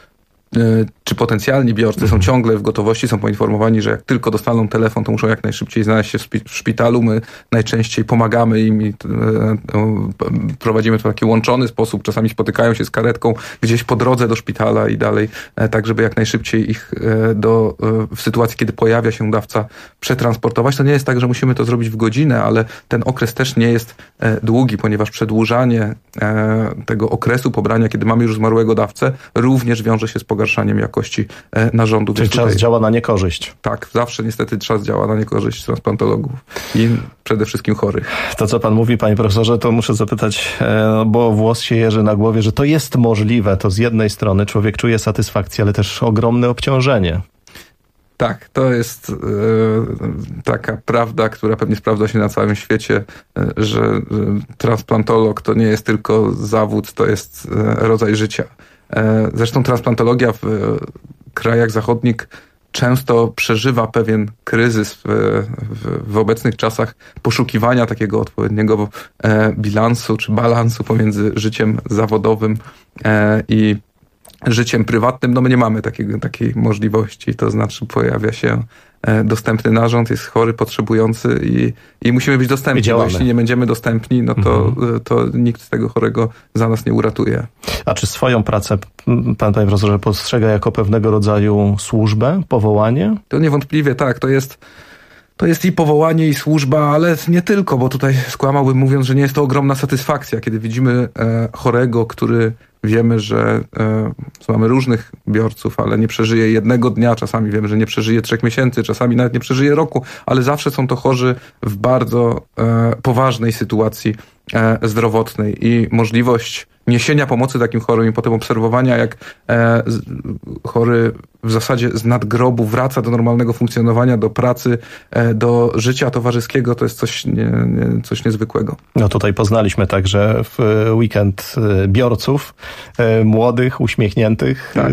czy potencjalni biorcy są ciągle w gotowości, są poinformowani, że jak tylko dostaną telefon, to muszą jak najszybciej znaleźć się w szpitalu. My najczęściej pomagamy im i prowadzimy to w taki łączony sposób. Czasami spotykają się z karetką gdzieś po drodze do szpitala i dalej, tak żeby jak najszybciej ich w sytuacji, kiedy pojawia się dawca, przetransportować. To nie jest tak, że musimy to zrobić w godzinę, ale ten okres też nie jest długi, ponieważ przedłużanie tego okresu pobrania, kiedy mamy już zmarłego dawcę, również wiąże się z pogarszaniem jakości narządu. Czyli czas działa na niekorzyść. Tak, zawsze niestety czas działa na niekorzyść transplantologów i przede wszystkim chorych. To, co pan mówi, panie profesorze, to muszę zapytać, bo włos się jeży na głowie, że to jest możliwe. To z jednej strony człowiek czuje satysfakcję, ale też ogromne obciążenie. Tak, to jest taka prawda, która pewnie sprawdza się na całym świecie, że transplantolog to nie jest tylko zawód, to jest rodzaj życia. Zresztą transplantologia w krajach zachodnich często przeżywa pewien kryzys w obecnych czasach poszukiwania takiego odpowiedniego bilansu czy balansu pomiędzy życiem zawodowym i życiem prywatnym. No my nie mamy takiej możliwości, to znaczy pojawia się dostępny narząd, jest chory, potrzebujący i musimy być dostępni, bo jeśli nie będziemy dostępni, no to nikt tego chorego za nas nie uratuje. A czy swoją pracę pan, panie profesorze, postrzega jako pewnego rodzaju służbę, powołanie? To niewątpliwie tak, to jest i powołanie, i służba, ale nie tylko, bo tutaj skłamałbym mówiąc, że nie jest to ogromna satysfakcja, kiedy widzimy chorego, który wiemy, że mamy różnych biorców, ale nie przeżyje jednego dnia, czasami wiemy, że nie przeżyje 3 miesięcy, czasami nawet nie przeżyje roku, ale zawsze są to chorzy w bardzo poważnej sytuacji zdrowotnej i możliwość niesienia pomocy takim chorym i potem obserwowania, jak chory w zasadzie z nadgrobu wraca do normalnego funkcjonowania, do pracy, do życia towarzyskiego, to jest coś niezwykłego. No tutaj poznaliśmy także w weekend biorców młodych, uśmiechniętych, tak.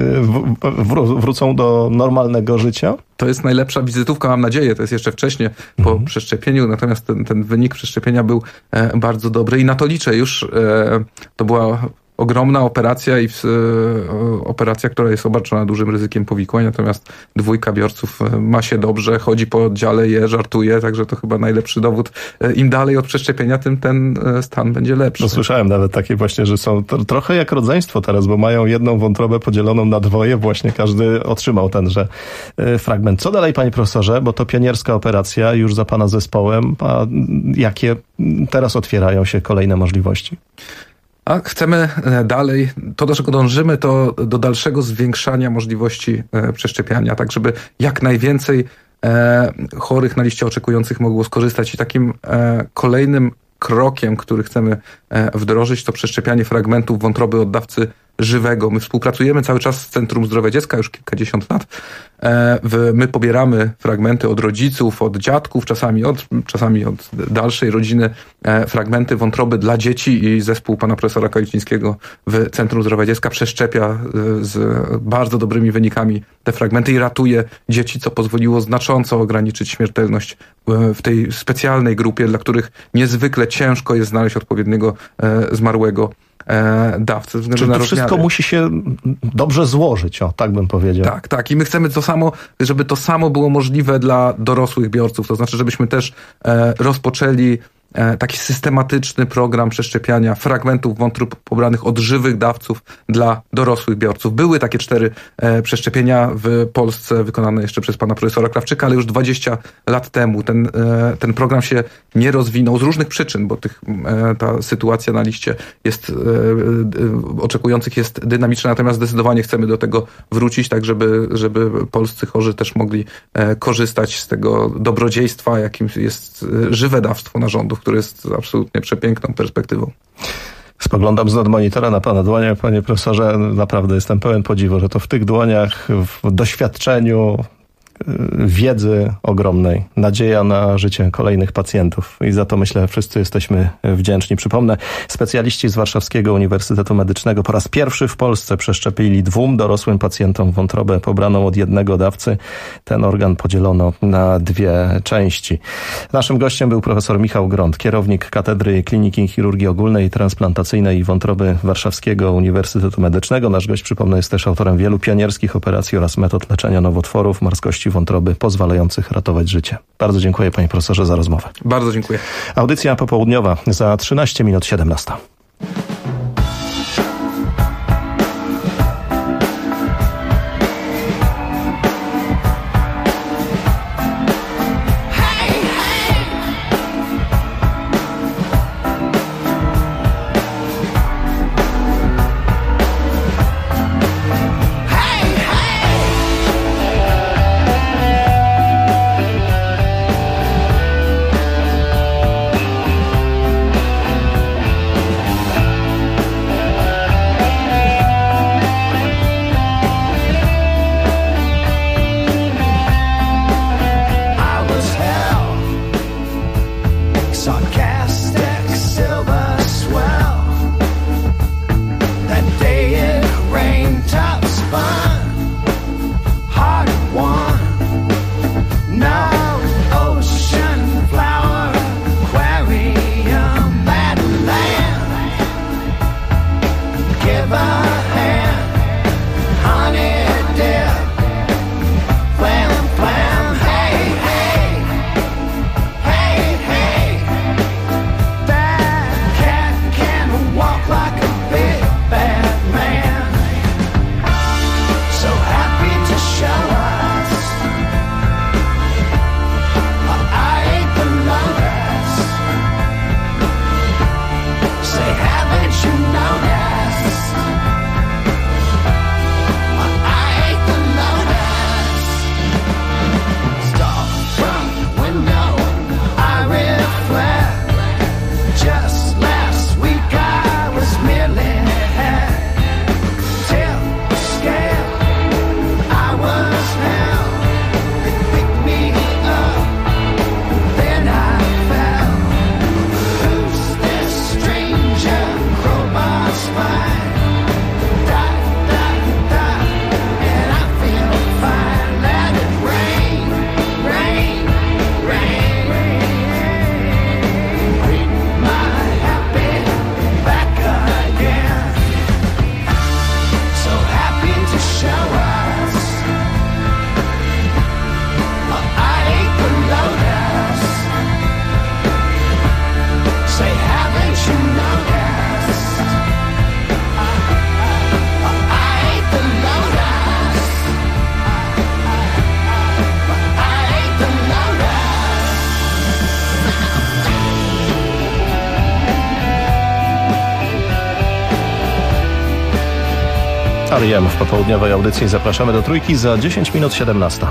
Wrócą do normalnego życia. To jest najlepsza wizytówka, mam nadzieję, to jest jeszcze wcześnie po przeszczepieniu, natomiast ten wynik przeszczepienia był bardzo dobry i na to liczę. Już to była ogromna operacja i operacja, która jest obarczona dużym ryzykiem powikłań, natomiast 2 biorców ma się dobrze, chodzi po oddziale, je, żartuje, także to chyba najlepszy dowód. Im dalej od przeszczepienia, tym ten stan będzie lepszy. No, słyszałem nawet takie właśnie, że są trochę jak rodzeństwo teraz, bo mają jedną wątrobę podzieloną na 2, właśnie każdy otrzymał tenże fragment. Co dalej, panie profesorze, bo to pionierska operacja już za pana zespołem, a jakie teraz otwierają się kolejne możliwości? A chcemy dalej, to do czego dążymy, to do dalszego zwiększania możliwości przeszczepiania, tak żeby jak najwięcej chorych na liście oczekujących mogło skorzystać. I takim kolejnym krokiem, który chcemy wdrożyć, to przeszczepianie fragmentów wątroby od dawcy żywego. My współpracujemy cały czas z Centrum Zdrowia Dziecka już kilkadziesiąt lat. My pobieramy fragmenty od rodziców, od dziadków, czasami od dalszej rodziny, fragmenty wątroby dla dzieci i zespół pana profesora Kalicińskiego w Centrum Zdrowia Dziecka przeszczepia z bardzo dobrymi wynikami te fragmenty i ratuje dzieci, co pozwoliło znacząco ograniczyć śmiertelność w tej specjalnej grupie, dla których niezwykle ciężko jest znaleźć odpowiedniego zmarłego dawcy. Czyli to wszystko musi się dobrze złożyć, tak bym powiedział. Tak. I my chcemy to samo, żeby to samo było możliwe dla dorosłych biorców. To znaczy, żebyśmy też rozpoczęli taki systematyczny program przeszczepiania fragmentów wątrób pobranych od żywych dawców dla dorosłych biorców. Były takie 4 przeszczepienia w Polsce wykonane jeszcze przez pana profesora Krawczyka, ale już 20 lat temu. Ten program się nie rozwinął z różnych przyczyn, bo ta sytuacja na liście oczekujących jest dynamiczna, natomiast zdecydowanie chcemy do tego wrócić, tak żeby polscy chorzy też mogli korzystać z tego dobrodziejstwa, jakim jest żywe dawstwo narządów, które jest absolutnie przepiękną perspektywą. Spoglądam z monitora na pana dłonie, panie profesorze, naprawdę jestem pełen podziwu, że to w tych dłoniach, w doświadczeniu wiedzy ogromnej, nadzieja na życie kolejnych pacjentów i za to myślę wszyscy jesteśmy wdzięczni. Przypomnę, specjaliści z Warszawskiego Uniwersytetu Medycznego po raz pierwszy w Polsce przeszczepili 2 dorosłym pacjentom wątrobę pobraną od jednego dawcy. Ten organ podzielono na 2 części. Naszym gościem był profesor Michał Gront, kierownik Katedry Kliniki Chirurgii Ogólnej i Transplantacyjnej i Wątroby Warszawskiego Uniwersytetu Medycznego. Nasz gość, przypomnę, jest też autorem wielu pionierskich operacji oraz metod leczenia nowotworów marskości wątroby pozwalających ratować życie. Bardzo dziękuję, panie profesorze, za rozmowę. Bardzo dziękuję. Audycja popołudniowa za 13 minut 17. R.E.M. w popołudniowej audycji zapraszamy do Trójki za 10 minut 17.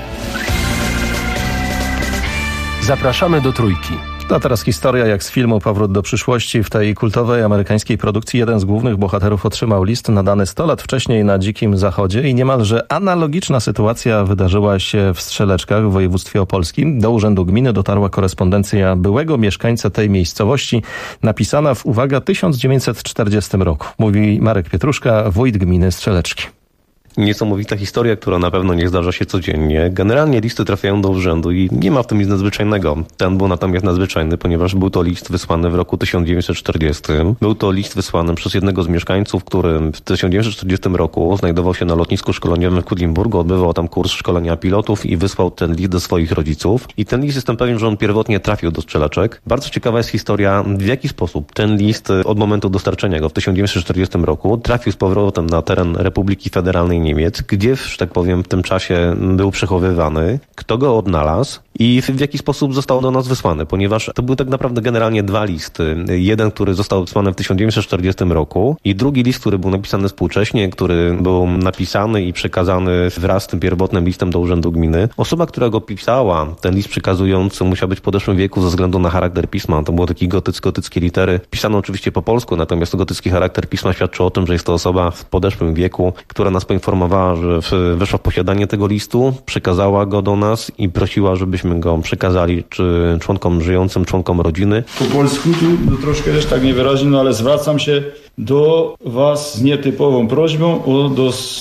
Zapraszamy do Trójki. A teraz historia jak z filmu Powrót do przyszłości. W tej kultowej amerykańskiej produkcji jeden z głównych bohaterów otrzymał list nadany 100 lat wcześniej na Dzikim Zachodzie i niemalże analogiczna sytuacja wydarzyła się w Strzeleczkach w województwie opolskim. Do urzędu gminy dotarła korespondencja byłego mieszkańca tej miejscowości, napisana w, uwaga, 1940 roku. Mówi Marek Pietruszka, wójt gminy Strzeleczki. Niesamowita historia, która na pewno nie zdarza się codziennie. Generalnie listy trafiają do urzędu i nie ma w tym nic nadzwyczajnego. Ten był natomiast nadzwyczajny, ponieważ był to list wysłany w roku 1940. Był to list wysłany przez jednego z mieszkańców, który w 1940 roku znajdował się na lotnisku szkoleniowym w Kudlinburgu, odbywał tam kurs szkolenia pilotów i wysłał ten list do swoich rodziców. I ten list, jestem pewien, że on pierwotnie trafił do Strzeleczek. Bardzo ciekawa jest historia, w jaki sposób ten list od momentu dostarczenia go w 1940 roku trafił z powrotem na teren Republiki Federalnej Niemiec, gdzie, że tak powiem, w tym czasie był przechowywany, kto go odnalazł i w jaki sposób został do nas wysłany, ponieważ to były tak naprawdę generalnie 2 listy. Jeden, który został wysłany w 1940 roku i drugi list, który był napisany współcześnie, który był napisany i przekazany wraz z tym pierwotnym listem do Urzędu Gminy. Osoba, która go pisała, ten list przekazujący, musiał być w podeszłym wieku ze względu na charakter pisma. To było takie gotyckie litery, pisane oczywiście po polsku, natomiast gotycki charakter pisma świadczył o tym, że jest to osoba w podeszłym wieku, która nas poinformowała poinformowała, że weszła w posiadanie tego listu, przekazała go do nas i prosiła, żebyśmy go przekazali czy członkom żyjącym, członkom rodziny. Po polsku tu troszkę też tak niewyraźnie, no ale zwracam się do Was z nietypową prośbą o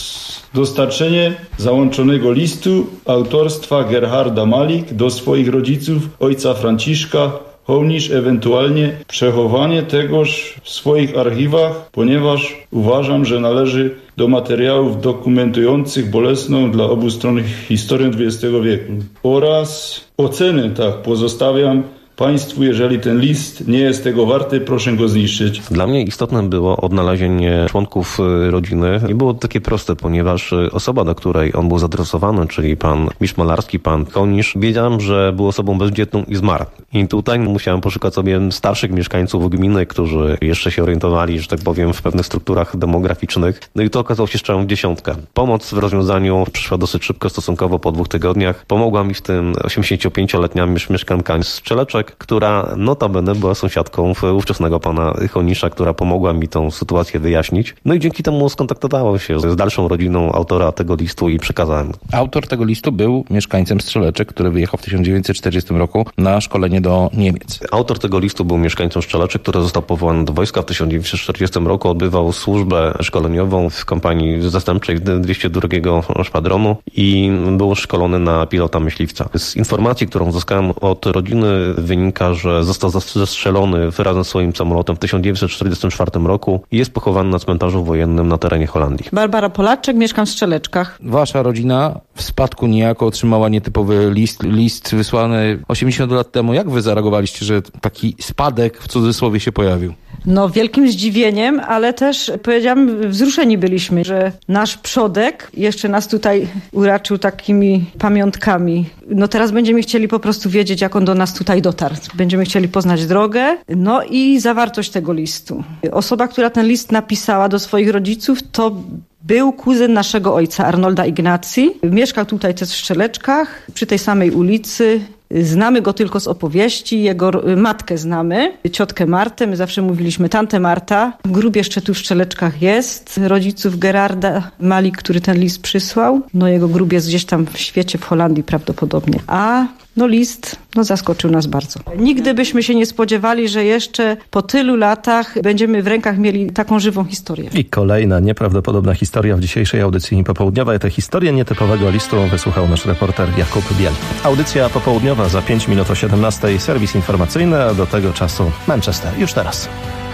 dostarczenie załączonego listu autorstwa Gerharda Malik do swoich rodziców, ojca Franciszka Hołnisz, ewentualnie przechowanie tegoż w swoich archiwach, ponieważ uważam, że należy do materiałów dokumentujących bolesną dla obu stron historię XX wieku. Oraz ocenę pozostawiam Państwu, jeżeli ten list nie jest tego warty, proszę go zniszczyć. Dla mnie istotne było odnalezienie członków rodziny. Nie było to takie proste, ponieważ osoba, do której on był zaadresowany, czyli pan mistrz malarski, pan Hołnisz, wiedziałem, że był osobą bezdzietną i zmarł. I tutaj musiałem poszukać sobie starszych mieszkańców gminy, którzy jeszcze się orientowali, że tak powiem, w pewnych strukturach demograficznych. No i to okazało się strzałem w dziesiątkę. Pomoc w rozwiązaniu przyszła dosyć szybko, stosunkowo po 2 tygodniach. Pomogła mi w tym 85-letnia mieszkanka z Strzeleczek, która notabene była sąsiadką ówczesnego pana Hołnisza, która pomogła mi tą sytuację wyjaśnić. No i dzięki temu skontaktowałem się z dalszą rodziną autora tego listu i przekazałem. Autor tego listu był mieszkańcem Strzeleczek, który wyjechał w 1940 roku na szkolenie do Niemiec. Autor tego listu był mieszkańcą Strzeleczek, który został powołany do wojska w 1940 roku. Odbywał służbę szkoleniową w kompanii zastępczej 202 Szwadronu i był szkolony na pilota myśliwca. Z informacji, którą uzyskałem od rodziny, wynika, że został zastrzelony razem z swoim samolotem w 1944 roku i jest pochowany na cmentarzu wojennym na terenie Holandii. Barbara Polaczek, mieszkam w Strzeleczkach. Wasza rodzina w spadku niejako otrzymała nietypowy list wysłany 80 lat temu. Jak wy zareagowaliście, że taki spadek w cudzysłowie się pojawił? No wielkim zdziwieniem, ale też powiedziałam, wzruszeni byliśmy, że nasz przodek jeszcze nas tutaj uraczył takimi pamiątkami. No teraz będziemy chcieli po prostu wiedzieć, jak on do nas tutaj dotarł. Będziemy chcieli poznać drogę, no i zawartość tego listu. Osoba, która ten list napisała do swoich rodziców, to był kuzyn naszego ojca, Arnolda Ignacji. Mieszkał tutaj też w Strzeleczkach, przy tej samej ulicy. Znamy go tylko z opowieści, jego matkę znamy, ciotkę Martę, my zawsze mówiliśmy tantę Marta. Grób jeszcze tu w Strzeleczkach jest, rodziców Gerarda Malik, który ten list przysłał. No jego grób jest gdzieś tam w świecie, w Holandii prawdopodobnie. A list zaskoczył nas bardzo. Nigdy byśmy się nie spodziewali, że jeszcze po tylu latach będziemy w rękach mieli taką żywą historię. I kolejna nieprawdopodobna historia w dzisiejszej audycji popołudniowej. Tę historię nietypowego listu wysłuchał nasz reporter Jakub Biel. Audycja popołudniowa za 5 minut o 17:00, serwis informacyjny, a do tego czasu Manchester. Już teraz.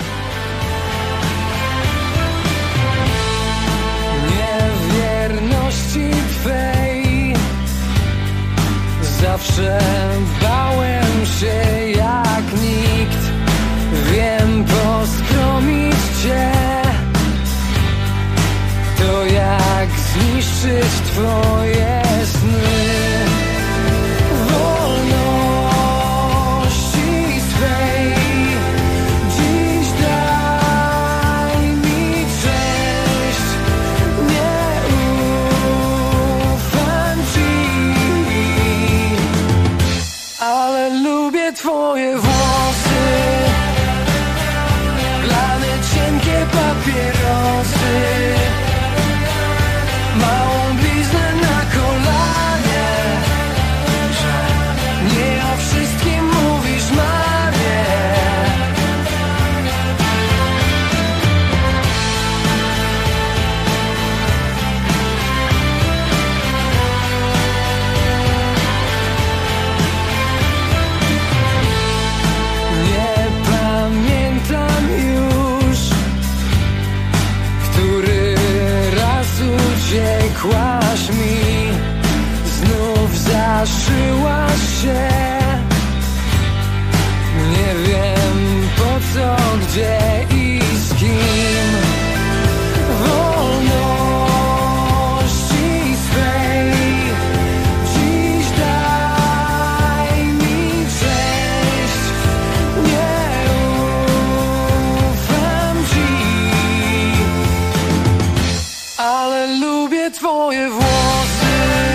Zawsze bałem się jak nikt. Wiem, poskromić cię to jak zniszczyć twoje sny. Wolności swej dziś daj mi cześć. Nie ufam ci, ale lubię twoje włosy, glane cienkie papierosy, małą bliznę na kolanie, że nie o wszystkim mówisz mamie. Nie pamiętam już, który raz uciekłaś mi, znów zaszyłaś się. Nie wiem po co, gdzie i z kim. Wolności swej dziś daj mi cześć. Nie ufam ci, ale lubię twoje włosy,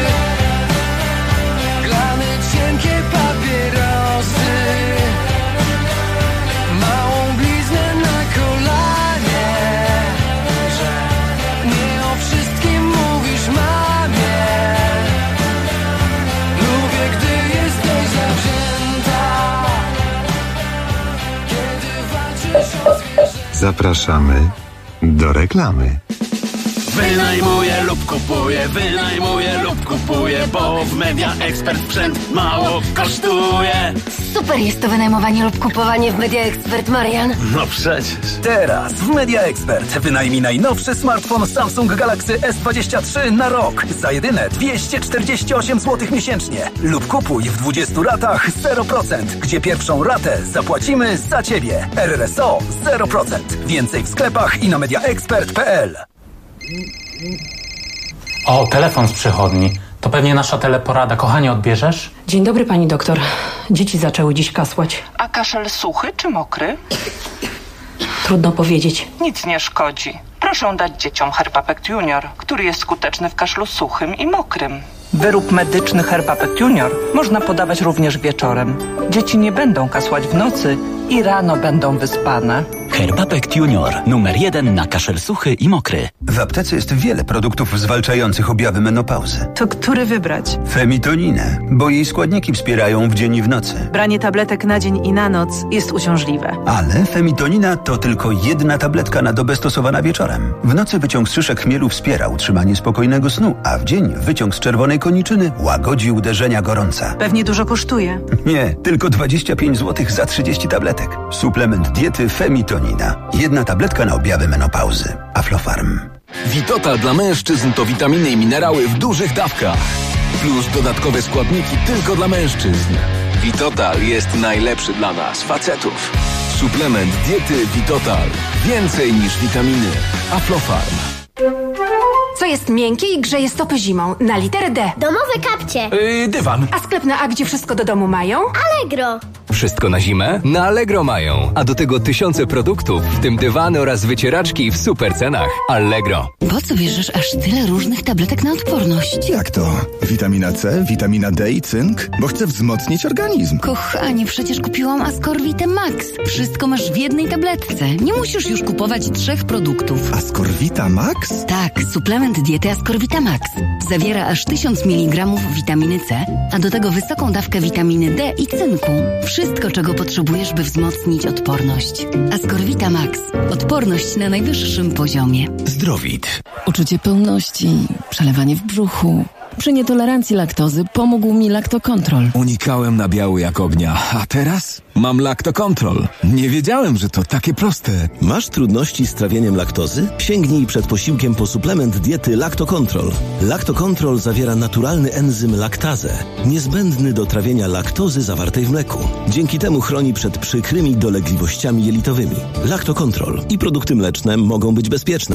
glane cienkie papierosy, małą bliznę na Zapraszamy do reklamy. Wynajmuję lub kupuję, bo w Media Expert sprzęt mało kosztuje. Super jest to wynajmowanie lub kupowanie w Media Expert, Marian. No przecież. Teraz w Media Expert wynajmij najnowszy smartfon Samsung Galaxy S23 na rok za jedyne 248 zł miesięcznie. Lub kupuj w 20 ratach 0%, gdzie pierwszą ratę zapłacimy za Ciebie. RRSO 0%. Więcej w sklepach i na mediaexpert.pl. O, telefon z przychodni. To pewnie nasza teleporada. Kochanie, odbierzesz? Dzień dobry, pani doktor. Dzieci zaczęły dziś kasłać. A kaszel suchy czy mokry? Trudno powiedzieć. Nic nie szkodzi. Proszę dać dzieciom Herbapect Junior, który jest skuteczny w kaszlu suchym i mokrym. Wyrób medyczny Herbapect Junior można podawać również wieczorem. Dzieci nie będą kasłać w nocy i rano będą wyspane. Herbapect Junior. Numer 1 na kaszel suchy i mokry. W aptece jest wiele produktów zwalczających objawy menopauzy. To który wybrać? Femitoninę, bo jej składniki wspierają w dzień i w nocy. Branie tabletek na dzień i na noc jest uciążliwe. Ale femitonina to tylko jedna tabletka na dobę stosowana wieczorem. W nocy wyciąg z szyszek chmielu wspiera utrzymanie spokojnego snu, a w dzień wyciąg z czerwonej koniczyny łagodzi uderzenia gorąca. Pewnie dużo kosztuje. Nie, tylko 25 zł za 30 tabletek. Suplement diety Femitonina. Jedna tabletka na objawy menopauzy. Aflofarm. Vitotal dla mężczyzn to witaminy i minerały w dużych dawkach. Plus dodatkowe składniki tylko dla mężczyzn. Vitotal jest najlepszy dla nas, facetów. Suplement diety Vitotal. Więcej niż witaminy. Aflofarm. Co jest miękkie i grzeje stopy zimą? Na literę D. Domowe kapcie. Dywan. A sklep na A, gdzie wszystko do domu mają? Allegro. Wszystko na zimę? Na Allegro mają. A do tego tysiące produktów, w tym dywany oraz wycieraczki w super cenach. Allegro. Po co bierzesz aż tyle różnych tabletek na odporność? Jak to? Witamina C, witamina D i cynk? Bo chcę wzmocnić organizm. Kochanie, przecież kupiłam Ascorvite Max. Wszystko masz w jednej tabletce. Nie musisz już kupować 3 produktów. Ascorvita Max? Tak, suplement diety Ascorvita Max. Zawiera aż 1000 mg witaminy C, a do tego wysoką dawkę witaminy D i cynku. Wszystko, czego potrzebujesz, by wzmocnić odporność. Ascorvita Max. Odporność na najwyższym poziomie. Zdrowit. Uczucie pełności, przelewanie w brzuchu. Przy nietolerancji laktozy pomógł mi Lactocontrol. Unikałem nabiału jak ognia, a teraz mam Lactocontrol. Nie wiedziałem, że to takie proste. Masz trudności z trawieniem laktozy? Sięgnij przed posiłkiem po suplement diety Lactocontrol. Lactocontrol zawiera naturalny enzym laktazę, niezbędny do trawienia laktozy zawartej w mleku. Dzięki temu chroni przed przykrymi dolegliwościami jelitowymi. Lactocontrol i produkty mleczne mogą być bezpieczne.